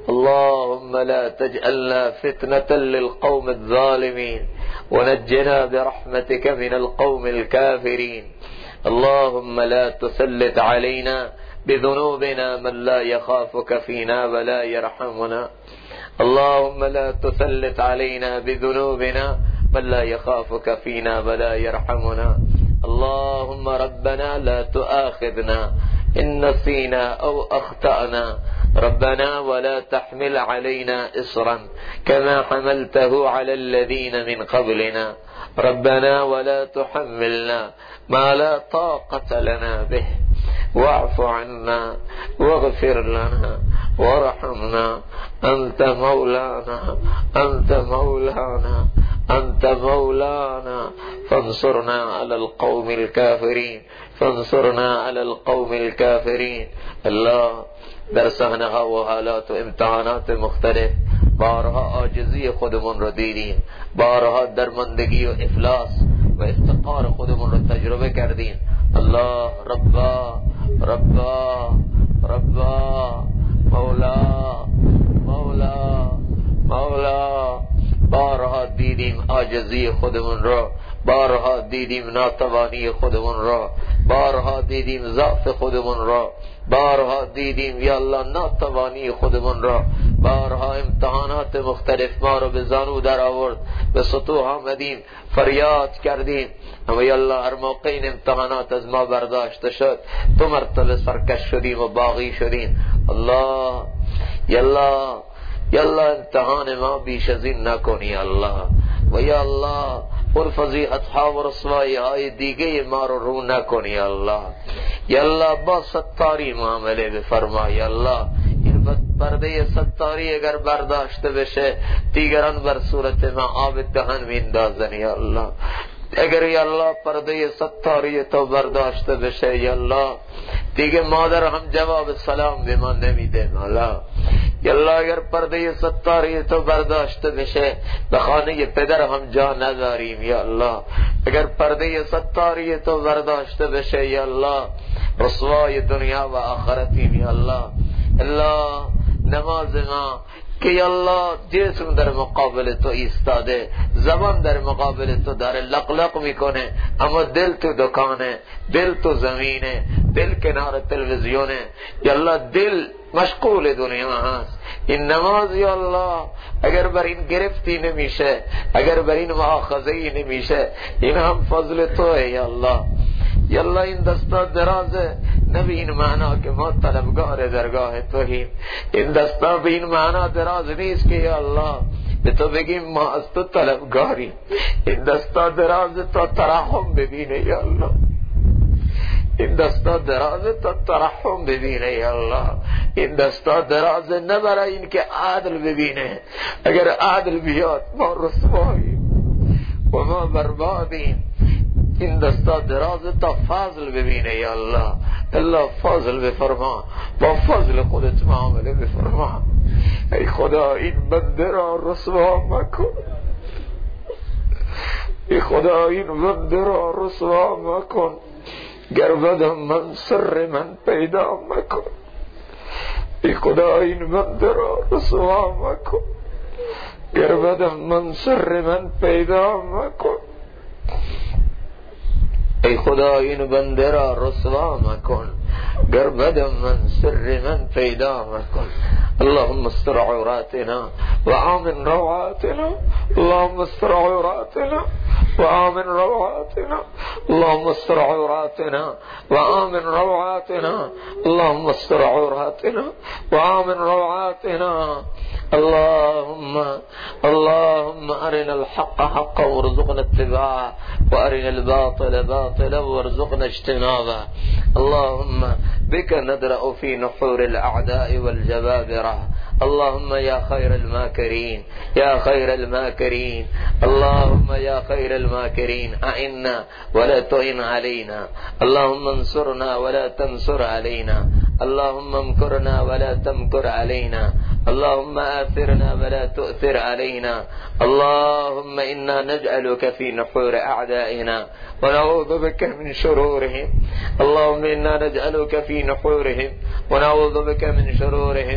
اللهم لا تجعلنا فتنة للقوم الظالمين، ونجنا برحمتك من القوم الكافرين. اللهم لا تسلط علينا بذنوبنا من لا يخافك فينا ولا يرحمنا. اللهم لا تسلط علينا بذنوبنا من لا يخافك فينا ولا يرحمنا. اللهم ربنا لا تؤاخذنا إن نسينا أو أخطأنا. ربنا ولا تحمل علينا إصرا كما حملته على الذين من قبلنا. ربنا ولا تحملنا ما لا طاقة لنا به. واعف عنا واغفر لنا وارحمنا. أنت مولانا أنت مولانا أنت مولانا فانصرنا على القوم الكافرين فانصرنا على القوم الكافرین. الله در صحنه ها و حالات و امتحانات مختلف بارها عاجزی خودمون رو دیدیم، بارها درماندگی و افلاس و افتقار خودمون رو تجربه کردیم. الله ربا ربا ربا مولا مولا مولا. بارها دیدیم عاجزی خودمون رو، بارها دیدیم ناتوانی خودمون رو، بارها دیدیم ضعف خودمون رو، بارها دیدیم یا الله ناتوانی خودمون رو. بارها امتحانات مختلف ما رو به زانو در آورد، به سطوح آمدیم، فریاد کردیم، اما یا الله هر موقع این امتحانات از ما برداشته شد تو مرتبه سرکش شدیم و باقی شدیم. الله یالله یالله امتحان ما بیش از این نکنی الله. و یا الله اون فضیحت ها و رسوایی های دیگه ما رو نکنی الله. یالله با ستاری معامله بفرمای الله. این پرده ستاری اگر برداشته بشه دیگران بر صورت ما آب دهن میندازن یا الله. اگر یا الله پرده ستاری تو برداشته بشه یا الله دیگه مادر هم جواب سلام به ما نمیده مولا. یا الله اگر پرده ستاری تو برداشته بشه به خانه پدر هم جا نداریم یا الله. اگر پرده ستاری تو برداشته بشه یا الله رسوای دنیا و آخرتیم یا الله. الله نماز ما که یا الله جسم در مقابل تو ایستاده، زبان در مقابل تو داره لقلق میکنه، اما دل تو دکانه، دل تو زمینه، دل کنار تلویزیونه یا الله، دل مشغول دنیا هست. این نماز یا الله اگر بر این گرفتی نمیشه، اگر بر این مؤاخذه‌ای نمیشه، این هم فضل توه یا الله. یا الله این دستا درازه نه به این معنا که ما طلبگار درگاه توییم، این دستا به این معنا دراز نیست که یا الله به تو بگیم ما از تو طلبگاریم. این دستا دراز تا ترحم ببینه یا الله. این دستا دراز تا ترحم ببینه یا الله. این دستا دراز نه برای این که عدل ببینه، اگر عدل بیاد ما رسواییم و ما بربادیم. این دستا دراز تا فضل ببینه یا الله. الله فضل بفرما، با فضل خودت معامله بفرما. ای خدا این بنده را رسوا مکن، ای خدا این بنده را رسوا مکن. گر بدم من سر من پیدا مکن. ای خدا این بنده را رسوا مکن، گر بدم من سر من پیدا مکن. ای خدا این بنده را رسوا مکن، گر بدم من سر من پیدا مکن. اللهم استر عوراتنا وآمن روعاتنا، اللهم استر عوراتنا وآمن روعاتنا، اللهم استر عوراتنا وآمن روعاتنا، اللهم استر عوراتنا وآمن روعاتنا. اللهم أرنا الحق حقا وارزقنا اتباعه، وأرنا الباطل باطلا وارزقنا اجتنابه. اللهم بك ندرأ في نحور الأعداء والجبابرة. اللهم يا خير الماكرين يا خير الماكرين، اللهم يا خير الماكرين أعنا ولا تعن علينا، اللهم انصرنا ولا تنصر علينا، اللهم امكرنا ولا تمكر علينا، اللهم آثرنا ولا تؤثر علينا. اللهم إنا نجعلك في نحور أعدائنا ونعوذ بك من شرورهم. اللهم إنا نجعلك في نحورهم ونعوذ بك من شرورهم.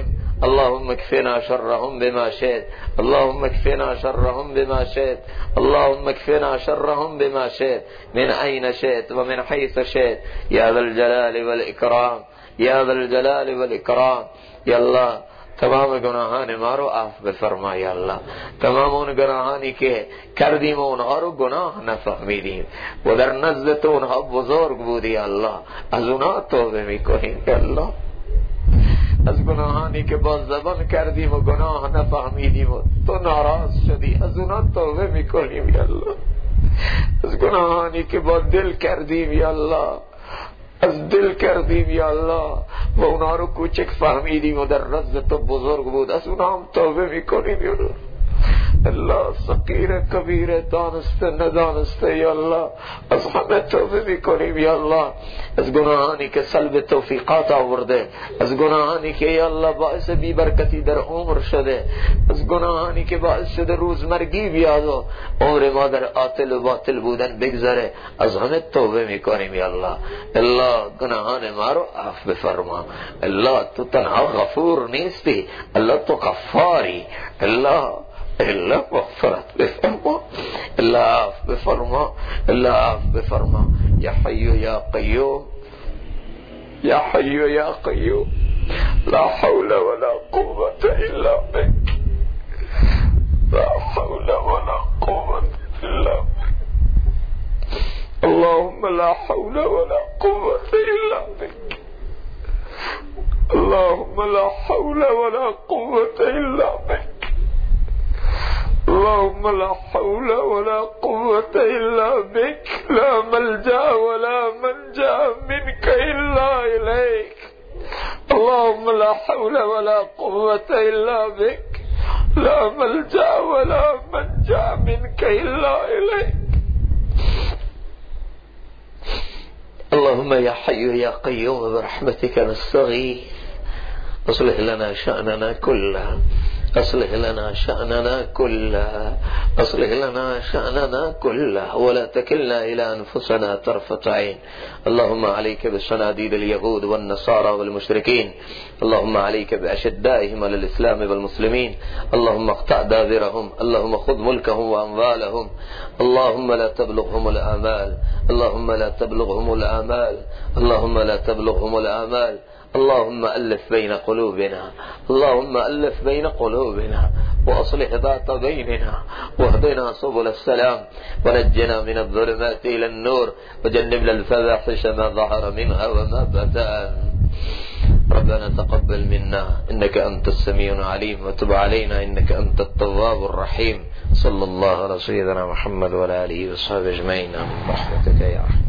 اللهم اكفنا شرهم بما شئت، اللهم اكفنا شرهم بما شئت، اللهم اكفنا شرهم بما شئت، من أين شئت ومن حيث شئت، يا ذا الجلال والإكرام، یا ذا الجلال والإکرام. یا اللہ تمام گناہان مارو عفو بفرما. یا اللہ تمام اون گناہانی که کردیم و اونها رو گناه نفهمیدیم و در نزد تو اونها بزرگ بودی، یا الله از اونها توبه میکنیم. یا الله از گناهانی که با زبان کردیم و گناه نفهمیدیم و تو ناراض شدی، از اونها توبه میکنیم. یا الله از گناهانی که با دل کردیم، یا الله از دل کردیم، یا الله و اونا رو کوچک فهمیدیم و در نزد تو بزرگ بود، از اونا هم توبه میکنیم. یا الله الله صغیر کبیر دانسته ندانسته، یا الله از همه توبه میکنیم. یا الله از گناهانی که سلب توفیقات آورده، از گناهانی که یا الله باعث بی برکتی در عمر شده، از گناهانی که باعث شده روزمرگی بیاد و عمر ما در عاطل و باطل بودن بگذره، از همه توبه میکنیم. یا الله الله گناهان ما رو عفو بفرما. الله تو تنها غفور نیستی، الله تو غفاری. الله الله مغفرت بفرما، الله عفو بفرما، الله عفو بفرما. یا حی یا قیوم، یا حی یا قیوم، لا حول ولا قوة الا بك، لا حول ولا قوة الا بك. اللهم لا حول ولا قوة الا بك، اللهم لا حول ولا قوة الا بك، اللهم لا حول ولا قوة إلا بك، لا ملجأ ولا منجأ منك إلا إليك. اللهم لا حول ولا قوة إلا بك، لا ملجأ ولا منجأ منك إلا إليك. اللهم يا حي يا قيوم برحمتك نستغيث، اصلح لنا شأننا كله، أصلح لنا شأننا كله، أصلح لنا شأننا كله، ولا تكلنا إلى أنفسنا طرفة عين. اللهم عليك بصناديد اليهود والنصارى والمشركين، اللهم عليك بأشدائهم على الإسلام والمسلمين، اللهم اقطع دابرهم، اللهم خذ ملكهم وأموالهم، اللهم لا تبلغهم الآمال، اللهم لا تبلغهم الآمال، اللهم لا تبلغهم الآمال. اللهم ألف بين قلوبنا، اللهم ألف بين قلوبنا وأصلح ذات بيننا، واهدنا سبل السلام، ونجنا من الظلمات إلى النور، وجنبنا الفواحش ما ظهر منها وما بطن. ربنا تقبل منا إنك أنت السميع العليم، وتب علينا إنك أنت التواب الرحيم. صلى الله على سيدنا محمد وعلى آله وصحبه أجمعين. برحمتك يا رحمة.